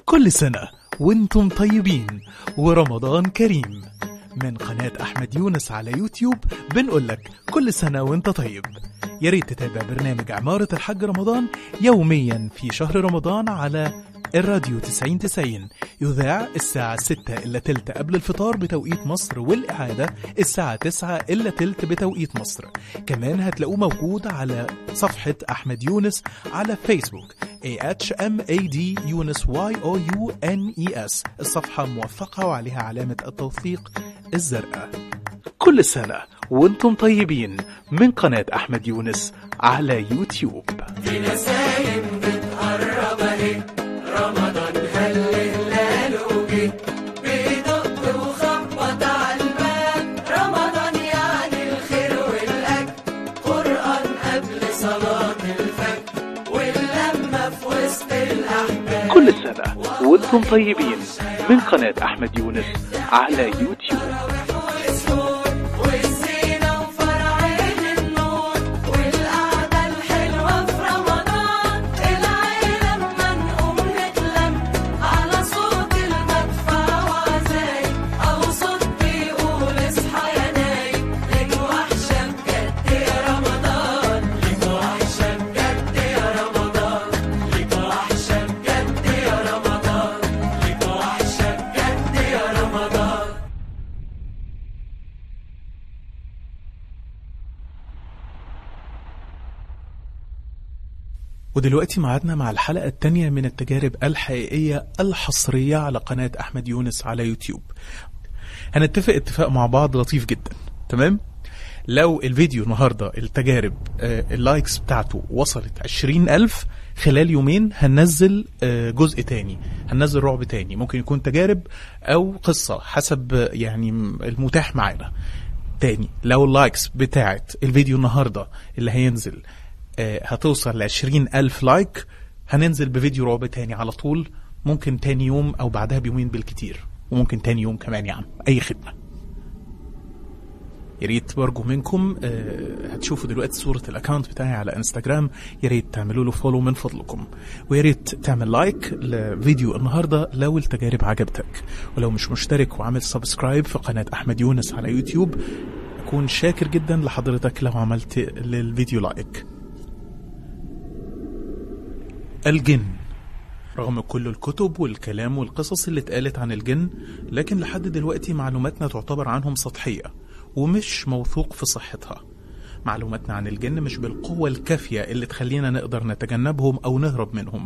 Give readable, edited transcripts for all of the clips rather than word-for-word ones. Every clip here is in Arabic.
كل سنة وانتم طيبين ورمضان كريم. من قناة أحمد يونس على يوتيوب بنقولك كل سنة وانت طيب. ياريت تتابع برنامج عمارة الحج رمضان يوميا في شهر رمضان على الراديو 90 يذاع الساعة 6:15 قبل الفطار بتوقيت مصر، والإعادة الساعة 9:15 بتوقيت مصر. كمان هتلاقوه موجود على صفحة أحمد يونس على فيسبوك AHMAD يونس YOUNES. الصفحة موثقة وعليها علامة التوثيق الزرقاء. كل سنة وانتم طيبين من قناة أحمد يونس على يوتيوب. في نسايم بتقرب اهي، رمضان خلي هلاله جه، بيدق وخبط عالباب، رمضان يعني الخير والأجر، قرآن قبل صلاة الفجر، واللمة في وسط الأحباب. كل سنة وانتم طيبين من قناة أحمد يونس على يوتيوب. ودلوقتي معادنا مع الحلقة التانية من التجارب الحقيقية الحصرية على قناة أحمد يونس على يوتيوب. هنتفق اتفاق مع بعض لطيف جدا، تمام؟ لو الفيديو النهاردة التجارب اللايكس بتاعته وصلت 20,000 خلال يومين هننزل جزء تاني، هننزل رعب تاني، ممكن يكون تجارب أو قصة حسب يعني المتاح معانا. تاني لو اللايكس بتاعت الفيديو النهاردة اللي هينزل هتوصل ل20,000 لايك هننزل بفيديو رعب تاني على طول، ممكن تاني يوم او بعدها بيومين بالكتير، وممكن تاني يوم كمان. يا عم اي خدمة. ياريت برجو منكم هتشوفوا دلوقتي صورة الاكاونت بتاعي على انستجرام، ياريت تعملوا له فولو من فضلكم، وياريت تعمل لايك لفيديو النهاردة لو التجارب عجبتك، ولو مش مشترك وعمل سبسكرايب في قناة أحمد يونس على يوتيوب أكون شاكر جدا لحضرتك لو عملت للفيديو لايك. الجن، رغم كل الكتب والكلام والقصص اللي اتقالت عن الجن، لكن لحد دلوقتي معلوماتنا تعتبر عنهم سطحية ومش موثوق في صحتها. معلوماتنا عن الجن مش بالقوة الكافية اللي تخلينا نقدر نتجنبهم أو نهرب منهم.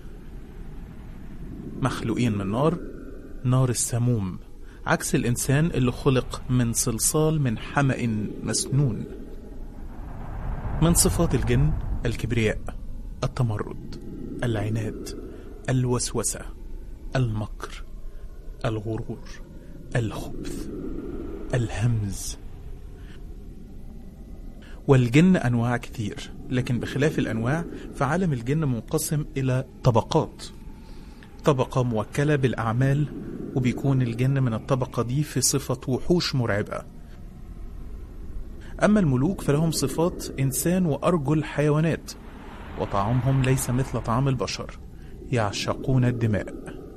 مخلوقين من نار السموم، عكس الإنسان اللي خلق من صلصال من حمأ مسنون. من صفات الجن الكبرياء، التمرد، العناد، الوسوسة، المكر، الغرور، الخبث، الهمز. والجن أنواع كثير، لكن بخلاف الأنواع فعالم الجن منقسم إلى طبقات. طبقة موكلة بالأعمال، وبيكون الجن من الطبقة دي في صفة وحوش مرعبة. أما الملوك فلهم صفات إنسان وأرجل حيوانات، وطعامهم ليس مثل طعام البشر، يعشقون الدماء.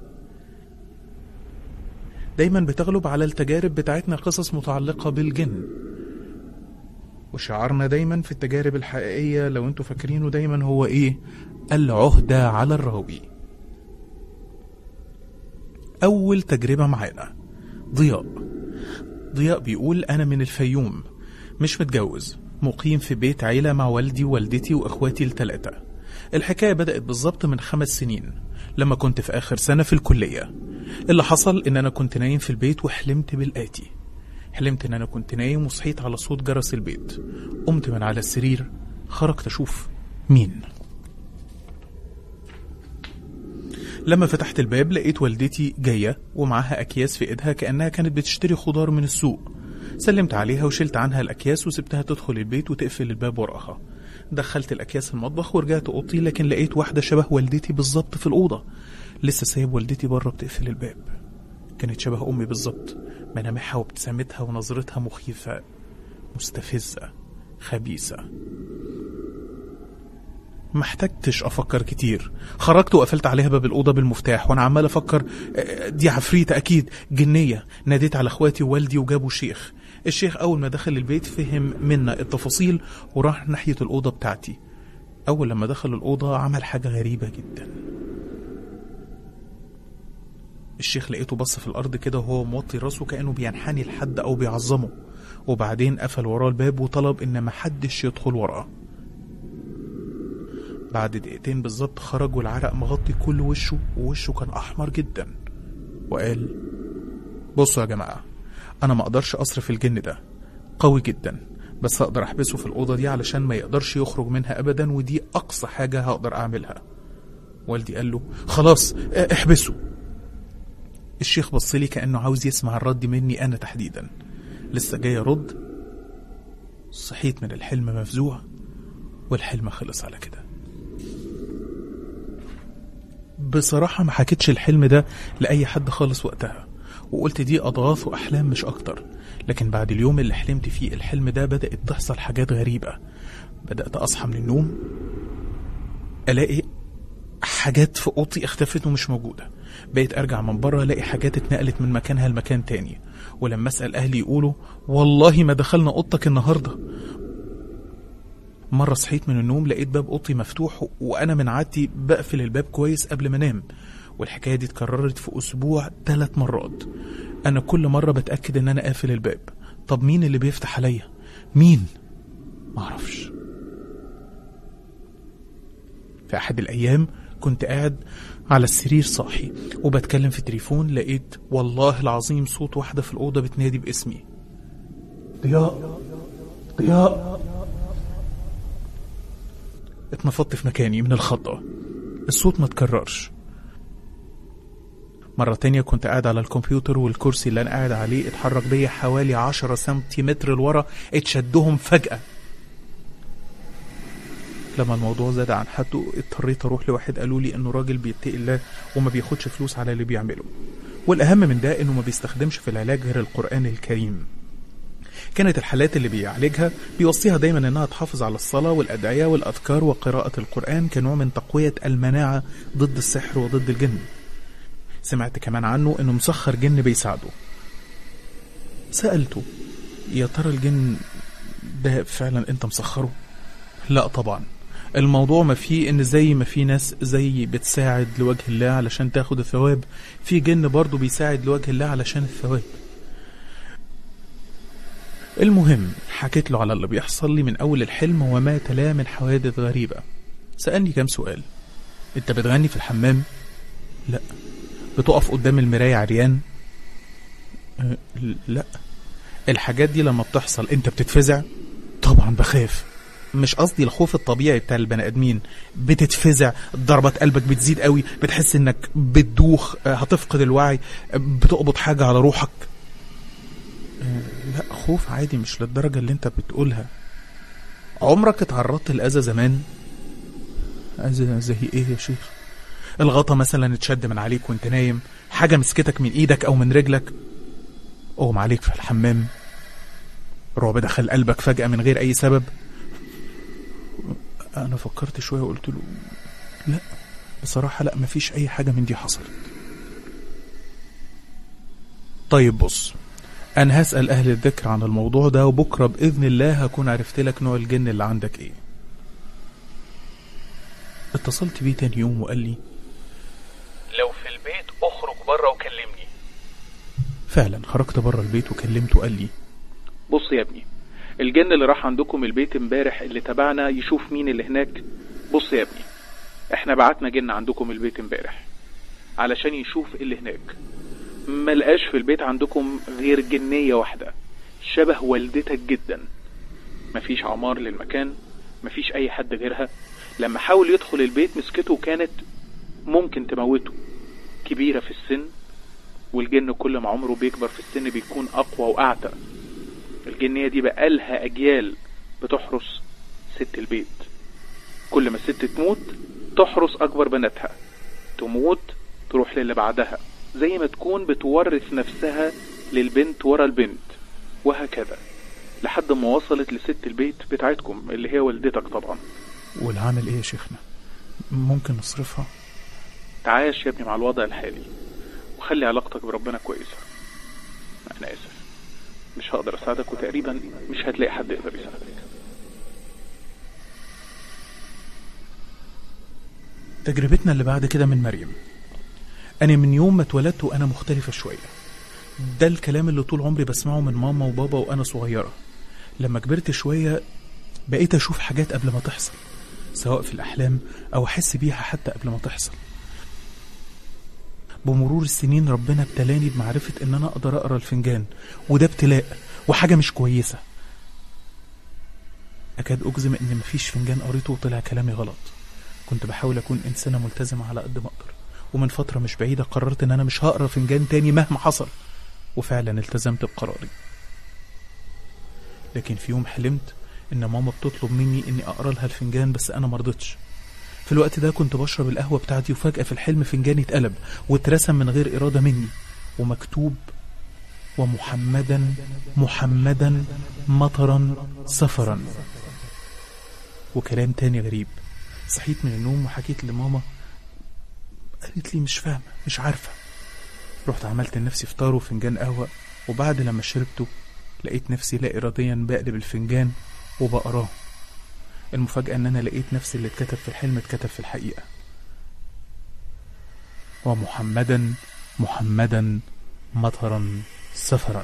دايما بتغلب على التجارب بتاعتنا قصص متعلقة بالجن، وشعارنا دايما في التجارب الحقيقية لو انتوا فاكرينه دايما هو ايه؟ العهدة على الراوي. أول تجربة معانا ضياء بيقول أنا من الفيوم، مش متجوز، مقيم في بيت عيلة مع والدي ووالدتي وأخواتي ال3. الحكاية بدأت بالظبط من 5 سنين لما كنت في آخر سنة في الكلية. اللي حصل إن أنا كنت نايم في البيت وحلمت بالآتي. حلمت إن أنا كنت نايم وصحيت على صوت جرس البيت. قمت من على السرير، خرجت أشوف مين. لما فتحت الباب لقيت والدتي جاية ومعها أكياس في إيدها كأنها كانت بتشتري خضار من السوق. سلمت عليها وشلت عنها الأكياس وسبتها تدخل البيت وتقفل الباب وراها. دخلت الأكياس المطبخ ورجعت أوضتي، لكن لقيت واحدة شبه والدتي بالظبط في الأوضة. لسه سايب والدتي بره بتقفل الباب. كانت شبه أمي بالظبط، ملامحها وابتسامتها ونظرتها مخيفة، مستفزة، خبيثة. ما احتجتش افكر كتير، خرجت وقفلت عليها باب الاوضه بالمفتاح وانا عمال افكر دي عفريته اكيد جنيه. ناديت على اخواتي ووالدي وجابوا شيخ. الشيخ اول ما دخل البيت فهم منا التفاصيل وراح ناحيه الاوضه بتاعتي. اول لما دخل الاوضه عمل حاجه غريبه جدا. الشيخ لقيته بص في الارض كده وهو موطي راسه كانه بينحني لحد او بيعظمه، وبعدين قفل وراه الباب وطلب ان محدش يدخل وراه. بعد دقيقتين بالظبط خرج والعرق مغطي كل وشه، ووشه كان احمر جدا، وقال بصوا يا جماعه، انا ما اقدرش اصرف الجن ده، قوي جدا، بس هقدر احبسه في الاوضه دي علشان ما يقدرش يخرج منها ابدا، ودي اقصى حاجه هقدر اعملها. والدي قال له خلاص احبسه. الشيخ بصلي كانه عاوز يسمع الرد مني انا تحديدا. لسه جاي ارد، صحيت من الحلم مفزوع، والحلم خلص على كده. بصراحة ما حكيتش الحلم ده لأي حد خالص وقتها، وقلت دي أضغاث وأحلام مش أكتر. لكن بعد اليوم اللي حلمت فيه الحلم ده بدأت تحصل حاجات غريبة. بدأت أصحى من النوم ألاقي حاجات في أوضتي اختفت ومش موجودة. بقيت أرجع من بره ألاقي حاجات اتنقلت من مكانها لمكان تاني، ولما أسأل أهلي يقولوا والله ما دخلنا أوضتك النهاردة. مرة صحيت من النوم لقيت باب أوضتي مفتوح، وأنا من عادتي بقفل الباب كويس قبل ما انام، والحكاية دي اتكررت في أسبوع 3 مرات. أنا كل مرة بتأكد إن أنا قافل الباب. طب مين اللي بيفتح عليا؟ مين؟ معرفش. في أحد الأيام كنت قاعد على السرير صاحي وبتكلم في التليفون، لقيت والله العظيم صوت واحدة في الأوضة بتنادي باسمي، ضياء ضياء. اتنفضت في مكاني من الخضة. الصوت ما تكررش. مرة تانية كنت قاعد على الكمبيوتر، والكرسي اللي أنا قاعد عليه اتحرك بيا حوالي 10 سنتيمتر لورا، اتشدهم فجأة. لما الموضوع زاد عن حده اضطريت اروح لواحد قالوا لي انه راجل بيتقي الله وما بياخدش فلوس على اللي بيعمله، والاهم من ده انه ما بيستخدمش في العلاج غير القرآن الكريم. كانت الحالات اللي بيعالجها بيوصيها دايما انها تحافظ على الصلاة والأدعية والأذكار وقراءة القرآن كنوع من تقوية المناعة ضد السحر وضد الجن. سمعت كمان عنه انه مسخر جن بيساعده. سألته يا ترى الجن ده فعلا انت مسخره؟ لا طبعا، الموضوع ما فيه ان زي ما في ناس زي بتساعد لوجه الله علشان تاخد الثواب، في جن برضو بيساعد لوجه الله علشان الثواب. المهم حكيت له على اللي بيحصل لي من اول الحلم وما تلاه من حوادث غريبة. سألني كام سؤال. انت بتغني في الحمام؟ لا. بتقف قدام المراية عريان؟ لا. الحاجات دي لما بتحصل انت بتتفزع؟ طبعا بخاف. مش قصدي الخوف الطبيعي بتاع البني ادمين، بتتفزع، ضربات قلبك بتزيد قوي، بتحس انك بتدوخ، هتفقد الوعي، بتقبض حاجة على روحك. لا خوف عادي مش للدرجة اللي انت بتقولها. عمرك اتعرضت لأذى زمان؟ أذى زي ايه يا شيخ؟ الغطا مثلا اتشد من عليك وانت نايم، حاجة مسكتك من ايدك او من رجلك، اغمى عليك في الحمام، رعب دخل قلبك فجأة من غير اي سبب. انا فكرت شوية وقلت له لا بصراحة لا، مفيش اي حاجة من دي حصلت. طيب بص، انا هسأل اهل الذكر عن الموضوع ده، وبكرة باذن الله هكون عرفت لك نوع الجن اللي عندك ايه. اتصلت بيه تاني يوم وقال لي لو في البيت اخرج بره وكلمني. فعلا خرجت بره البيت وكلمته وقال لي بص يا ابني، الجن اللي راح عندكم البيت امبارح اللي تبعنا يشوف مين اللي هناك، بص يا ابني احنا بعتنا جن عندكم البيت امبارح علشان يشوف اللي هناك. ما لقاش في البيت عندكم غير جنية واحدة شبه والدتك جدا، مفيش عمار للمكان، مفيش اي حد غيرها. لما حاول يدخل البيت مسكته وكانت ممكن تموته، كبيرة في السن، والجن كل ما عمره بيكبر في السن بيكون اقوى واعتى. الجنية دي بقالها اجيال بتحرس ست البيت، كل ما الست تموت تحرس اكبر بناتها، تموت تروح للي بعدها، زي ما تكون بتورث نفسها للبنت ورا البنت، وهكذا لحد ما وصلت لست البيت بتاعتكم اللي هي والدتك طبعا. والعامل ايه يا شيخنا؟ ممكن نصرفها؟ تعايش يا ابني مع الوضع الحالي وخلي علاقتك بربنا كويسة. انا اسف مش هقدر اساعدك، وتقريبا مش هتلاقي حد يقدر يساعدك. تجربتنا اللي بعد كده من مريم. انا من يوم ما اتولدت وانا مختلفة شوية. ده الكلام اللي طول عمري بسمعه من ماما وبابا وانا صغيرة. لما كبرت شوية بقيت اشوف حاجات قبل ما تحصل، سواء في الاحلام او احس بيها حتى قبل ما تحصل. بمرور السنين ربنا ابتلاني بمعرفة ان انا اقدر اقرأ الفنجان، وده ابتلاء وحاجة مش كويسة. اكاد اجزم ان مفيش فنجان قريته وطلع كلامي غلط. كنت بحاول اكون انسانة ملتزمة على قد ما اقدر، ومن فترة مش بعيدة قررت ان انا مش هقرأ فنجان تاني مهما حصل، وفعلا التزمت بقراري. لكن في يوم حلمت ان ماما بتطلب مني اني اقرأ لها الفنجان، بس انا مرضتش. في الوقت ده كنت بشرب القهوة بتاعتي، وفجأة في الحلم فنجاني اتقلب واترسم من غير إرادة مني، ومكتوب: ومحمدا محمدا مطرا سفرا. وكلام تاني غريب. صحيت من النوم وحكيت لماما، قالت لي مش فاهمة مش عارفة. رحت عملت لنفسي فطار وفنجان قهوة، وبعد لما شربته لقيت نفسي لا إراديا بقلب الفنجان وبقراه. المفاجأة ان انا لقيت نفسي اللي اتكتب في الحلم اتكتب في الحقيقة: ومحمدا محمدا مطرا سفرا.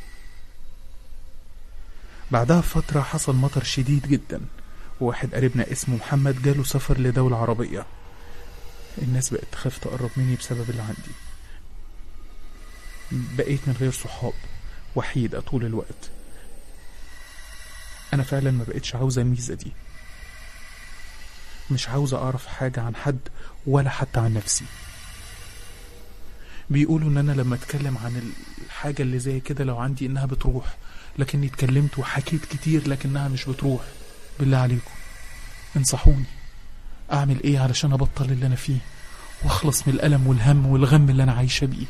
بعدها بفترة حصل مطر شديد جدا، وواحد قريبنا اسمه محمد جاله سفر لدولة عربية. الناس بقت تخاف تقرب مني بسبب اللي عندي. بقيت من غير صحاب، وحيدة طول الوقت. انا فعلا ما بقيتش عاوزة الميزة دي. مش عاوزة اعرف حاجة عن حد ولا حتى عن نفسي. بيقولوا ان انا لما اتكلم عن الحاجة اللي زي كده لو عندي انها بتروح، لكني اتكلمت وحكيت كتير لكنها مش بتروح. بالله عليكم انصحوني، اعمل ايه علشان ابطل اللي انا فيه واخلص من الالم والهم والغم اللي انا عايشة بيه.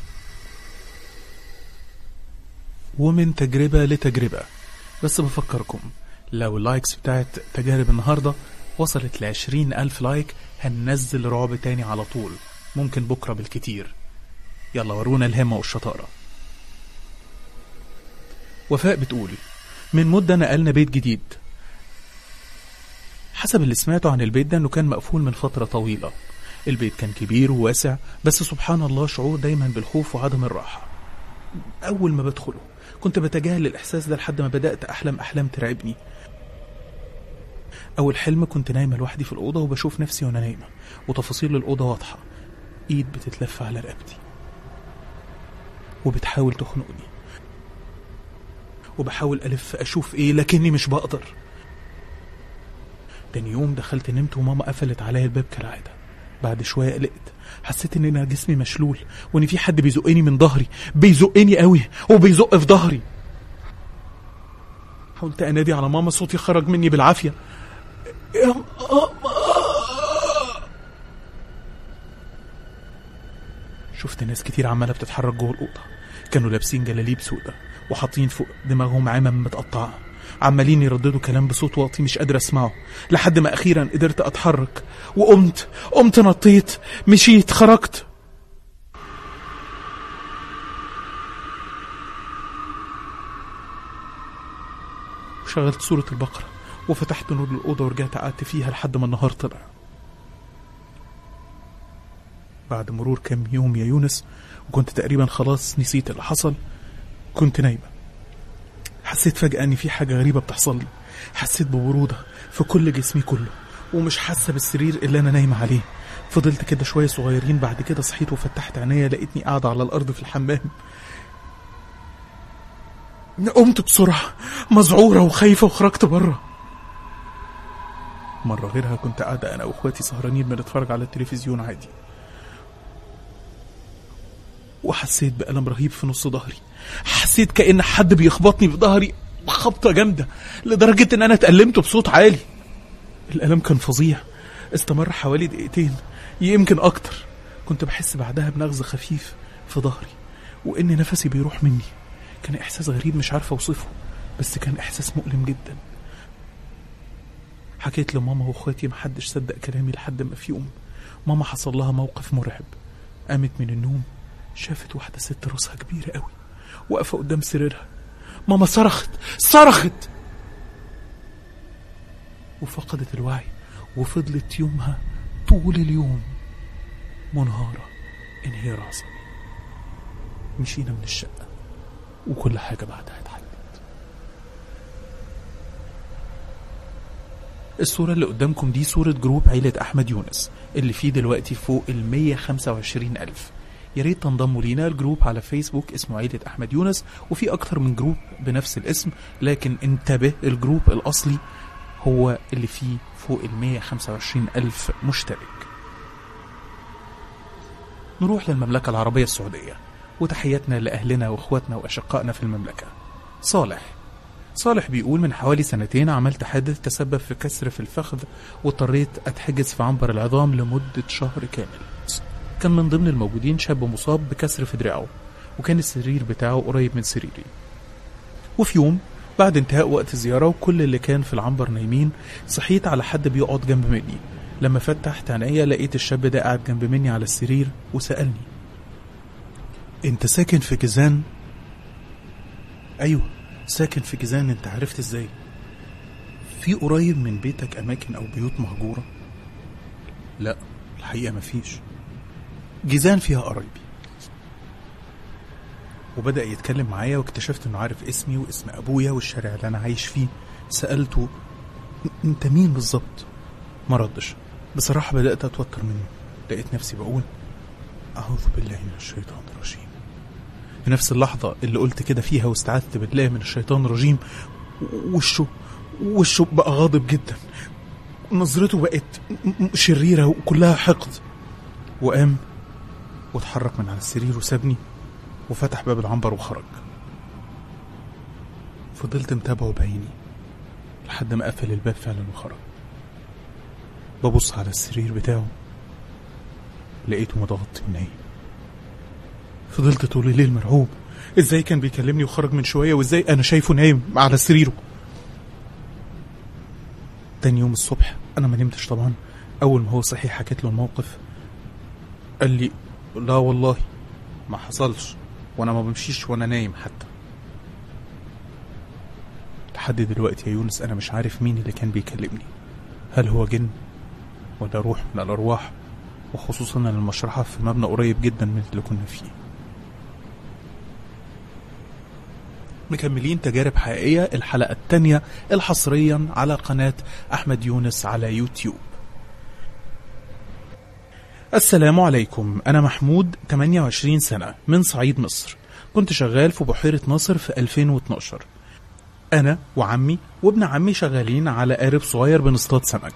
ومن تجربة لتجربة، بس بفكركم لو اللايكس بتاعت تجارب النهاردة وصلت ل20,000 لايك هننزل رعب تاني على طول، ممكن بكرة بالكتير. يلا ورونا الهمة والشطارة. وفاء بتقول: من مدة نقلنا بيت جديد. حسب اللي سمعته عن البيت ده انه كان مقفول من فترة طويلة. البيت كان كبير وواسع، بس سبحان الله شعور دايما بالخوف وعدم الراحة. اول ما بدخله كنت بتجاهل الاحساس ده لحد ما بدأت احلام ترعبني. اول حلم كنت نايمة لوحدي في الأوضة وبشوف نفسي وانا نايمة، وتفاصيل الأوضة واضحة. ايد بتتلف على رقبتي وبتحاول تخنقني، وبحاول ألف أشوف إيه لكني مش بقدر. تاني يوم دخلت نمت وماما قفلت عليا الباب كالعادة. بعد شوية قلقت، حسيت إن أنا جسمي مشلول وإن في حد بيزقني من ظهري، بيزقني قوي وبيزق في ظهري. حاولت أنادي على ماما، صوتي خرج مني بالعافية: يا ماما. شفت ناس كتير عمالة بتتحرك جوه الأوضة، كانوا لابسين جلاليب سودة وحاطين فوق دماغهم عمم متقطعة، عمالين يرددوا كلام بصوت واطي مش قادر اسمعه، لحد ما اخيرا قدرت اتحرك وقمت نطيت مشيت خرجت. شغلت سورة البقرة وفتحت نور الأوضة ورجعت قعدت فيها لحد ما النهار طلع. بعد مرور كام يوم يا يونس، وكنت تقريبا خلاص نسيت اللي حصل، كنت نايمة. حسيت فجأة ان في حاجة غريبة بتحصل لي. حسيت ببرودة في كل جسمي كله، ومش حاسة بالسرير اللي انا نايمة عليه. فضلت كده شوية صغيرين، بعد كده صحيت وفتحت عينيا لقيتني قاعدة على الأرض في الحمام. قمت بسرعة مذعورة وخايفة وخرجت بره. مرة غيرها كنت قاعدة أنا وأخواتي سهرانين بنتفرج على التلفزيون عادي، وحسيت بألم رهيب في نص ظهري. حسيت كأن حد بيخبطني في ظهري خبطة جامدة لدرجة ان انا اتألمت بصوت عالي. الألم كان فظيع، استمر حوالي دقيقتين يمكن اكتر. كنت بحس بعدها بنغز خفيف في ظهري وان نفسي بيروح مني. كان احساس غريب مش عارف اوصفه، بس كان احساس مؤلم جدا. حكيت لماما واخواتي، محدش صدق كلامي لحد ما في يوم ماما حصل لها موقف مرعب. قامت من النوم شافت واحدة ست راسها كبيرة قوي واقفة قدام سريرها. ماما صرخت وفقدت الوعي، وفضلت يومها طول اليوم منهارة انهيار عصبي. مشينا من الشقة وكل حاجة بعدها اتحلت. الصورة اللي قدامكم دي صورة جروب عيلة أحمد يونس اللي فيه دلوقتي فوق 125,000. ياريت تنضموا لينا. الجروب على فيسبوك اسمه عيلة أحمد يونس، وفي أكتر من جروب بنفس الاسم، لكن انتبه الجروب الأصلي هو اللي فيه فوق 125,000 مشترك. نروح للمملكة العربية السعودية، وتحياتنا لأهلنا وإخواتنا وأشقائنا في المملكة. صالح بيقول من حوالي 2 عملت حادث تسبب في كسر في الفخذ، واضطريت أتحجز في عنبر العظام لمدة شهر كامل. كان من ضمن الموجودين شاب مصاب بكسر في دراعه، وكان السرير بتاعه قريب من سريري. وفي يوم بعد انتهاء وقت الزيارة وكل اللي كان في العنبر نايمين، صحيت على حد بيقعد جنب مني. لما فتحت عينيا لقيت الشاب ده قاعد جنب مني على السرير وسألني: انت ساكن في جيزان؟ ايوه ساكن في جيزان. انت عرفت ازاي؟ في قريب من بيتك اماكن او بيوت مهجورة؟ لا الحقيقة مفيش. جيزان فيها قرايبي. وبدأ يتكلم معايا، واكتشفت انه عارف اسمي واسم ابويا والشارع اللي انا عايش فيه. سألته: انت مين بالظبط؟ ما ردش. بصراحة بدأت اتوتر منه. لقيت نفسي بقول: اعوذ بالله من الشيطان الرجيم. في نفس اللحظة اللي قلت كده فيها واستعاذت بالله من الشيطان الرجيم، وشه بقى غاضب جدا، نظرته بقت شريرة وكلها حقد. وقام واتحرك من على السرير وسابني وفتح باب العنبر وخرج. فضلت متابعه بعيني لحد ما قفل الباب فعلا وخرج. ببص على السرير بتاعه لقيته متغطي ونايم. فضلت طول الليل مرعوب، ازاي كان بيكلمني وخرج من شوية، وازاي انا شايفه نايم على سريره. تاني يوم الصبح انا ما نمتش طبعا. اول ما هو صحي حكيت له الموقف. قال لي: لا والله ما حصلش، وانا ما بمشيش وانا نايم حتى. لحد دلوقتي يا يونس انا مش عارف مين اللي كان بيكلمني، هل هو جن ولا روح من الارواح، وخصوصا ان المشرحة في مبنى قريب جدا من اللي كنا فيه. مكملين تجارب حقيقية، الحلقة الثانية الحصريا على قناة أحمد يونس على يوتيوب. السلام عليكم، أنا محمود 28 سنة من صعيد مصر. كنت شغال في بحيرة ناصر في 2012. أنا وعمي وابن عمي شغالين على قارب صغير بنصطاد سمك.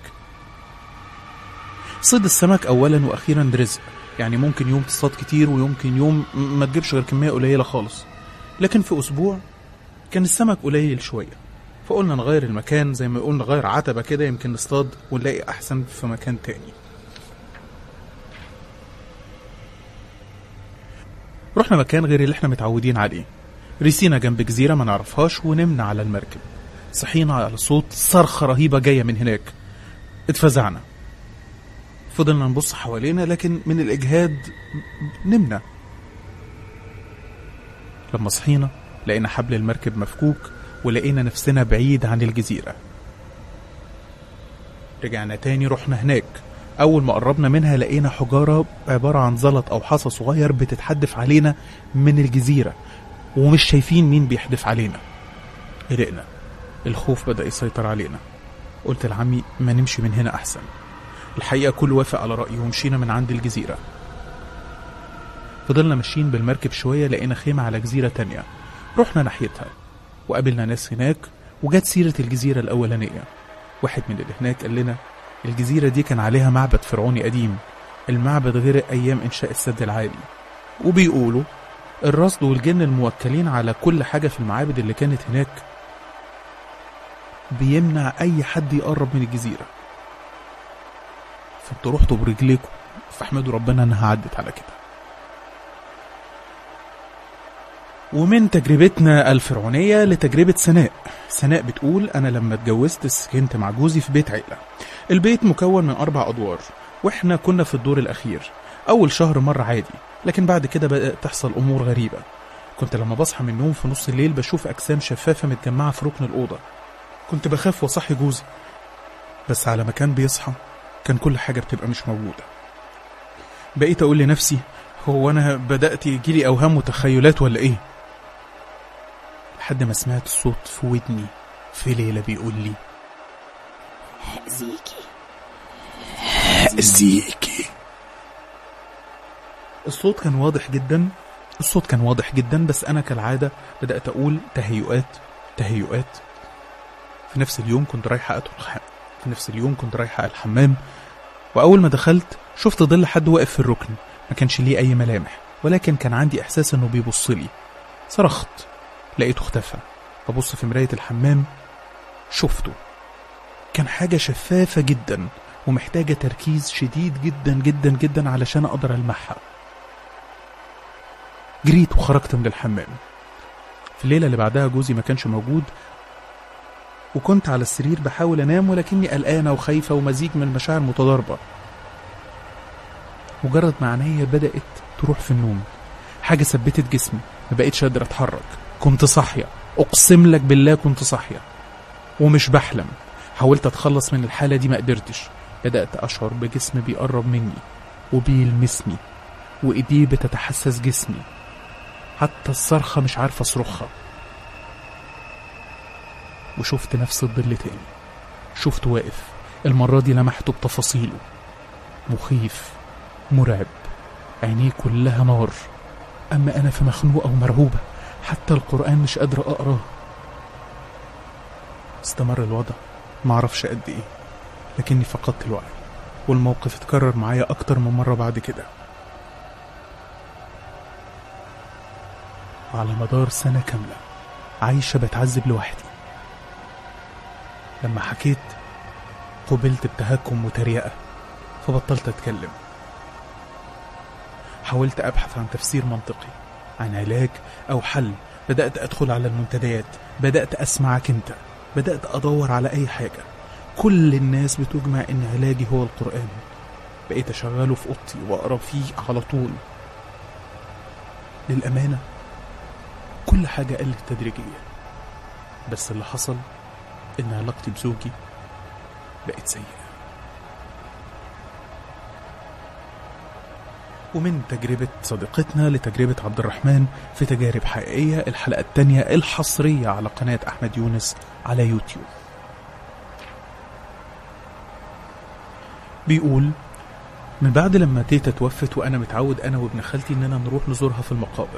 صيد السمك أولا وأخيرا رزق، يعني ممكن يوم تصطاد كتير ويمكن يوم ما تجيبش غير كمية قليلة خالص. لكن في أسبوع كان السمك قليل شوية، فقلنا نغير المكان، زي ما قلنا نغير عتبة كده يمكن نصطاد ونلاقي أحسن في مكان تاني. رحنا مكان غير اللي احنا متعودين عليه، رسينا جنب جزيرة ما نعرفهاش ونمنا على المركب. صحينا على صوت صرخة رهيبة جاية من هناك، اتفزعنا. فضلنا نبص حوالينا لكن من الإجهاد نمنا. لما صحينا لقينا حبل المركب مفكوك ولقينا نفسنا بعيد عن الجزيرة. رجعنا تاني، رحنا هناك. أول ما قربنا منها لقينا حجارة عبارة عن زلط أو حصى صغير بتتحدف علينا من الجزيرة، ومش شايفين مين بيحدف علينا. قلقنا، الخوف بدأ يسيطر علينا. قلت لعمي ما نمشي من هنا أحسن. الحقيقة كل وافق على رأيه ومشينا من عند الجزيرة. فضلنا ماشيين بالمركب شوية لقينا خيمة على جزيرة تانية، رحنا ناحيتها وقابلنا ناس هناك، وجت سيرة الجزيرة الأولانية. واحد من اللي هناك قال لنا الجزيرة دي كان عليها معبد فرعوني قديم، المعبد غرق أيام إنشاء السد العالي، وبيقولوا الرصد والجن الموكلين على كل حاجة في المعابد اللي كانت هناك بيمنع أي حد يقرب من الجزيرة. فانتوا رحتوا برجليكم، فاحمدوا ربنا انها عدت على كده. ومن تجربتنا الفرعونية لتجربة سناء. سناء بتقول أنا لما اتجوزت سكنت مع جوزي في بيت عيلة. البيت مكون من 4 أدوار وإحنا كنا في الدور الأخير. أول شهر مر عادي، لكن بعد كده بدأت تحصل أمور غريبة. كنت لما بصحى من النوم في نص الليل بشوف أجسام شفافة متجمعة في ركن الأوضة. كنت بخاف وصحي جوزي، بس على ما كان بيصحى كان كل حاجة بتبقى مش موجودة. بقيت أقول لنفسي هو أنا بدأت يجيلي أوهام وتخيلات ولا إيه؟ لحد ما سمعت صوت في ودني في ليلة بيقول لي هأذيكي. الصوت كان واضح جدا، بس أنا كالعادة بدأت أقول تهيؤات. في نفس اليوم كنت رايحة الحمام، وأول ما دخلت شفت ظل حد واقف في الركن. ما كانش ليه أي ملامح، ولكن كان عندي إحساس إنه بيبص لي. صرخت، لقيته اختفى. ببص في مراية الحمام شفته. كان حاجة شفافة جدا ومحتاجة تركيز شديد جدا جدا جدا علشان أقدر ألمحها. جريت وخرجت من الحمام. في الليلة اللي بعدها جوزي ما كانش موجود، وكنت على السرير بحاول أنام، ولكني قلقانة وخايفة ومزيج من المشاعر متضاربة. مجرد ما عينيا بدأت تروح في النوم حاجة ثبتت جسمي، ما بقيتش قادر أتحرك. كنت صاحية، أقسم لك بالله كنت صاحية ومش بحلم. حاولت أتخلص من الحالة دي، ما قدرتش. بدأت أشعر بجسم بيقرب مني وبيلمسني، وإيديه بتتحسس جسمي. حتى الصرخة مش عارفة أصرخها. وشفت نفس الظل تاني، شفته واقف. المرة دي لمحته بتفاصيله، مخيف مرعب، عينيه كلها نار. أما أنا فمخنوقة ومرعوبة، حتى القرآن مش قادرة أقراه. استمر الوضع معرفش قد إيه، لكني فقدت الوعي، والموقف اتكرر معايا أكتر من مرة بعد كده. وعلى مدار سنة كاملة عايشة بتعذب لوحدي. لما حكيت قبلت بتهكم وتريقة، فبطلت أتكلم. حاولت أبحث عن تفسير منطقي، عن علاج أو حل. بدأت أدخل على المنتديات، بدأت أسمعك أنت، بدأت أدور على أي حاجة. كل الناس بتجمع إن علاجي هو القرآن. بقيت أشغله في أوضتي وأقرأ فيه على طول. للأمانة كل حاجة قلت تدريجيا، بس اللي حصل إن علاقتي بزوجي بقت سيئة. ومن تجربة صديقتنا لتجربة عبد الرحمن في تجارب حقيقية، الحلقة الثانية الحصرية على قناة أحمد يونس على يوتيوب. بيقول من بعد لما تيتا توفت وأنا متعود أنا وابن خالتي إننا نروح نزورها في المقابر.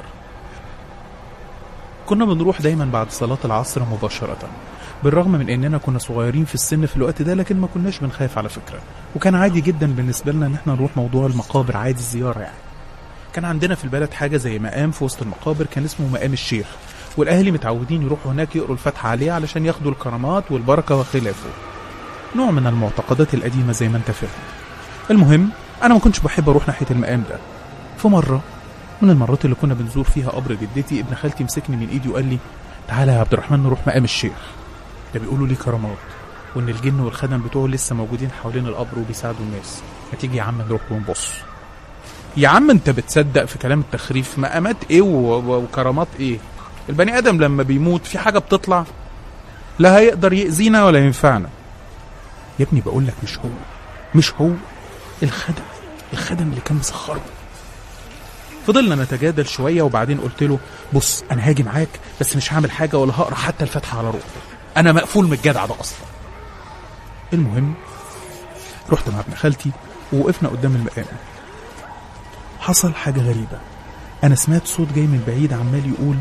كنا بنروح دايما بعد صلاة العصر مباشرة، بالرغم من إننا كنا صغيرين في السن في الوقت ده، لكن ما كناش بنخاف على فكرة. وكان عادي جدا بالنسبة لنا إن احنا نروح موضوع المقابر عادي، الزيارة يعني. كان عندنا في البلد حاجة زي مقام في وسط المقابر كان اسمه مقام الشيخ، والأهلي متعودين يروحوا هناك يقروا الفاتحة عليه علشان ياخدوا الكرامات والبركة وخلافه. نوع من المعتقدات القديمة زي ما انت فاهم. المهم أنا ما كنتش بحب أروح ناحية المقام ده. في مرة من المرات اللي كنا بنزور فيها قبر جدتي، ابن خالتي مسكني من إيدي وقال لي تعالى يا عبد الرحمن نروح مقام الشيخ، ده بيقولوا ليه كرامات، وإن الجن والخدم بتوعه لسه موجودين حوالين القبر وبيساعدوا الناس. ما تيجي يا عم نروح ونبص. يا عم انت بتصدق في كلام التخريف؟ مقامات ايه وكرامات ايه؟ البني ادم لما بيموت في حاجة بتطلع، لا هيقدر يأذينا ولا ينفعنا. يا ابني بقول لك مش هو الخدم اللي كان مسخره. فضلنا نتجادل شوية، وبعدين قلت له بص انا هاجي معاك، بس مش هعمل حاجة ولا هقرا حتى الفاتحة على روحي، انا مقفول من الجدع ده اصلا. المهم رحت مع ابن خالتي ووقفنا قدام المقام. حصل حاجة غريبة. أنا سمعت صوت جاي من بعيد عمال يقول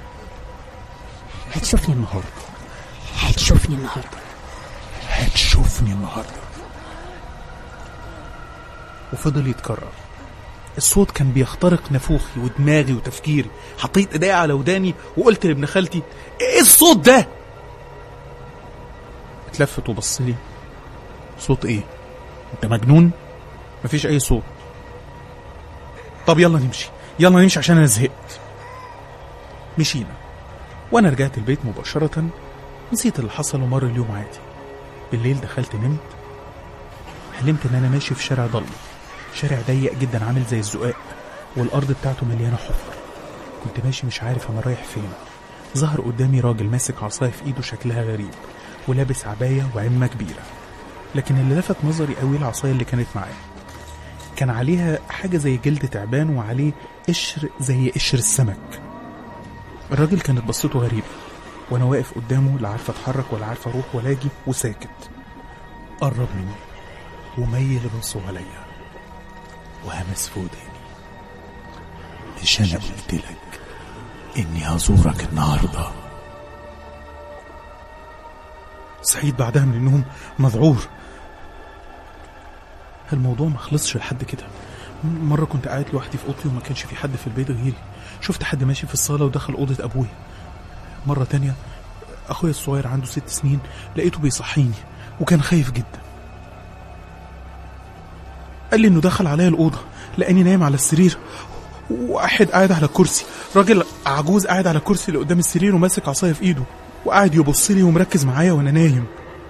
هتشوفني النهاردة. وفضل يتكرر. الصوت كان بيخترق نافوخي ودماغي وتفكيري. حطيت ايدي على وداني وقلت لابن خالتي ايه الصوت ده؟ اتلفت وبصلي. صوت ايه؟ انت مجنون؟ مفيش اي صوت. طب يلا نمشي عشان انا زهقت. مشينا، وأنا رجعت البيت مباشرة. نسيت اللي حصل ومر اليوم عادي. بالليل دخلت نمت، حلمت إن أنا ماشي في شارع ضلمة، شارع ضيق جدا عامل زي الزقاق، والأرض بتاعته مليانة حفر. كنت ماشي مش عارف أنا رايح فين. ظهر قدامي راجل ماسك عصاية في إيده شكلها غريب، ولابس عباية وعمة كبيرة. لكن اللي لفت نظري قوي العصاية اللي كانت معاه، كان عليها حاجة زي جلد تعبان وعليه قشر زي قشر السمك. الراجل كانت بصته غريبة، وانا واقف قدامه لا عارف اتحرك ولا عارف اروح ولا اجي وساكت. قرب مني وميل راسه عليا وهمس في وداني: مش انا قلت لك اني هزورك النهارده؟ صحيت بعدها من النوم مذعور. الموضوع ما خلصش لحد كده. مرة كنت قاعد لوحدي في اوضتي وما كانش في حد في البيت غيري، شفت حد ماشي في الصالة ودخل اوضة ابويا. مرة تانية اخويا الصغير عنده 6 سنين لقيته بيصحيني وكان خايف جدا. قال لي انه دخل عليا الاوضة لقاني نايم على السرير وواحد قاعد على كرسي، راجل عجوز قاعد على كرسي اللي قدام السرير وماسك عصاية في ايده وقاعد يبص لي ومركز معايا وانا نايم.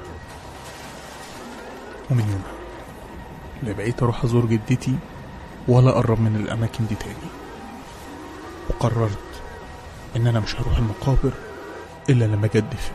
ومن يومها لا بقيت اروح ازور جدتي ولا اقرب من الاماكن دي تاني، وقررت ان انا مش هروح المقابر الا لما اجدف.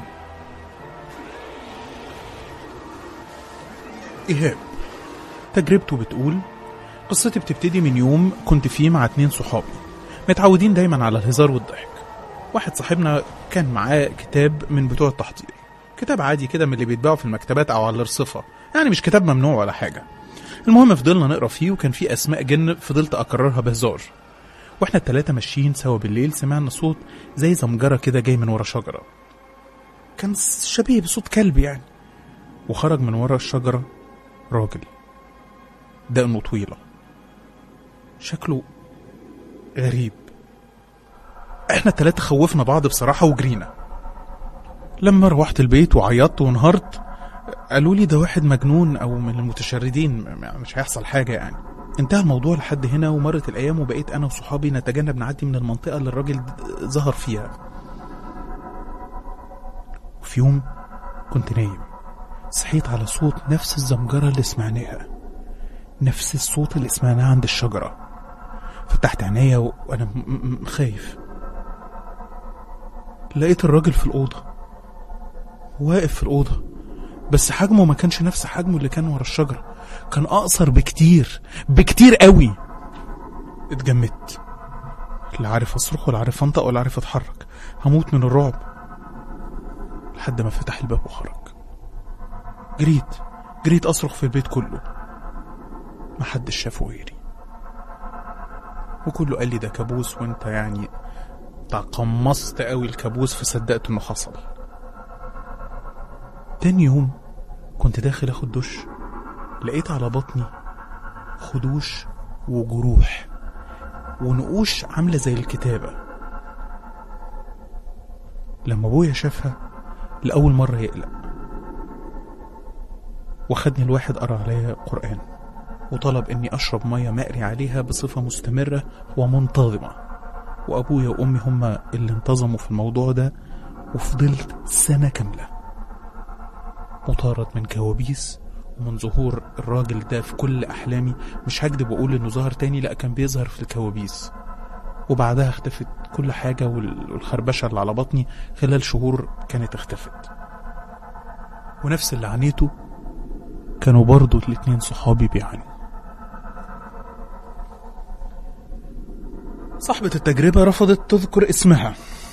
ايهاب تجربته بتقول: قصتي بتبتدي من يوم كنت فيه مع 2 صحابي متعودين دايما على الهزار والضحك. واحد صاحبنا كان معاه كتاب من بتوع التحضير، كتاب عادي كده من اللي بيتباعوا في المكتبات او على الرصفة، يعني مش كتاب ممنوع ولا حاجة. المهم فضلنا نقرا فيه وكان فيه اسماء جن فضلت اكررها بهزار. واحنا ال3 ماشيين سوا بالليل سمعنا صوت زي زمجرة كده جاي من ورا شجرة، كان شبيه بصوت كلب يعني. وخرج من ورا الشجرة راجل دقنه طويلة، شكله غريب. احنا ال3 خوفنا بعض بصراحة وجرينا. لما روحت البيت وعيطت وانهارت قالوا لي ده واحد مجنون او من المتشردين، مش هيحصل حاجة يعني. انتهى الموضوع لحد هنا، ومرت الايام وبقيت انا وصحابي نتجنب نعدي من المنطقة اللي الراجل ظهر فيها. وفي يوم كنت نايم صحيت على صوت نفس الزمجرة اللي سمعناها، نفس الصوت اللي سمعناه عند الشجرة. فتحت عينيا وانا خايف. لقيت الراجل في الأوضة واقف في الأوضة، بس حجمه ما كانش نفس حجمه اللي كان ورا الشجرة، كان أقصر بكتير بكتير قوي. اتجمدت، لا عارف أصرخ ولا عارف أنطق ولا عارف أتحرك، هموت من الرعب. لحد ما فتح الباب وخرج. جريت أصرخ في البيت كله، محدش شافه غيري، وكله قال لي ده كابوس، وانت يعني تقمصت قوي الكابوس فصدقت انه حصل. تاني يوم كنت داخل اخد دش، لقيت على بطني خدوش وجروح ونقوش عاملة زي الكتابة. لما ابويا شافها لأول مرة يقلق، وخدني الواحد قرأ عليها قرآن، وطلب اني اشرب مية مقري عليها بصفة مستمرة ومنتظمة. وابويا وامي هما اللي انتظموا في الموضوع ده، وفضلت 1 سنة كاملة مطارد من كوابيس ومن ظهور الراجل ده في كل احلامي. مش هكدب واقول انه ظهر تاني، لا كان بيظهر في الكوابيس. وبعدها اختفت كل حاجة، والخربشة اللي على بطني خلال شهور كانت اختفت. ونفس اللي عانيته كانوا برضو 2 صحابي بيعانوا. صاحبة التجربة رفضت تذكر اسمها.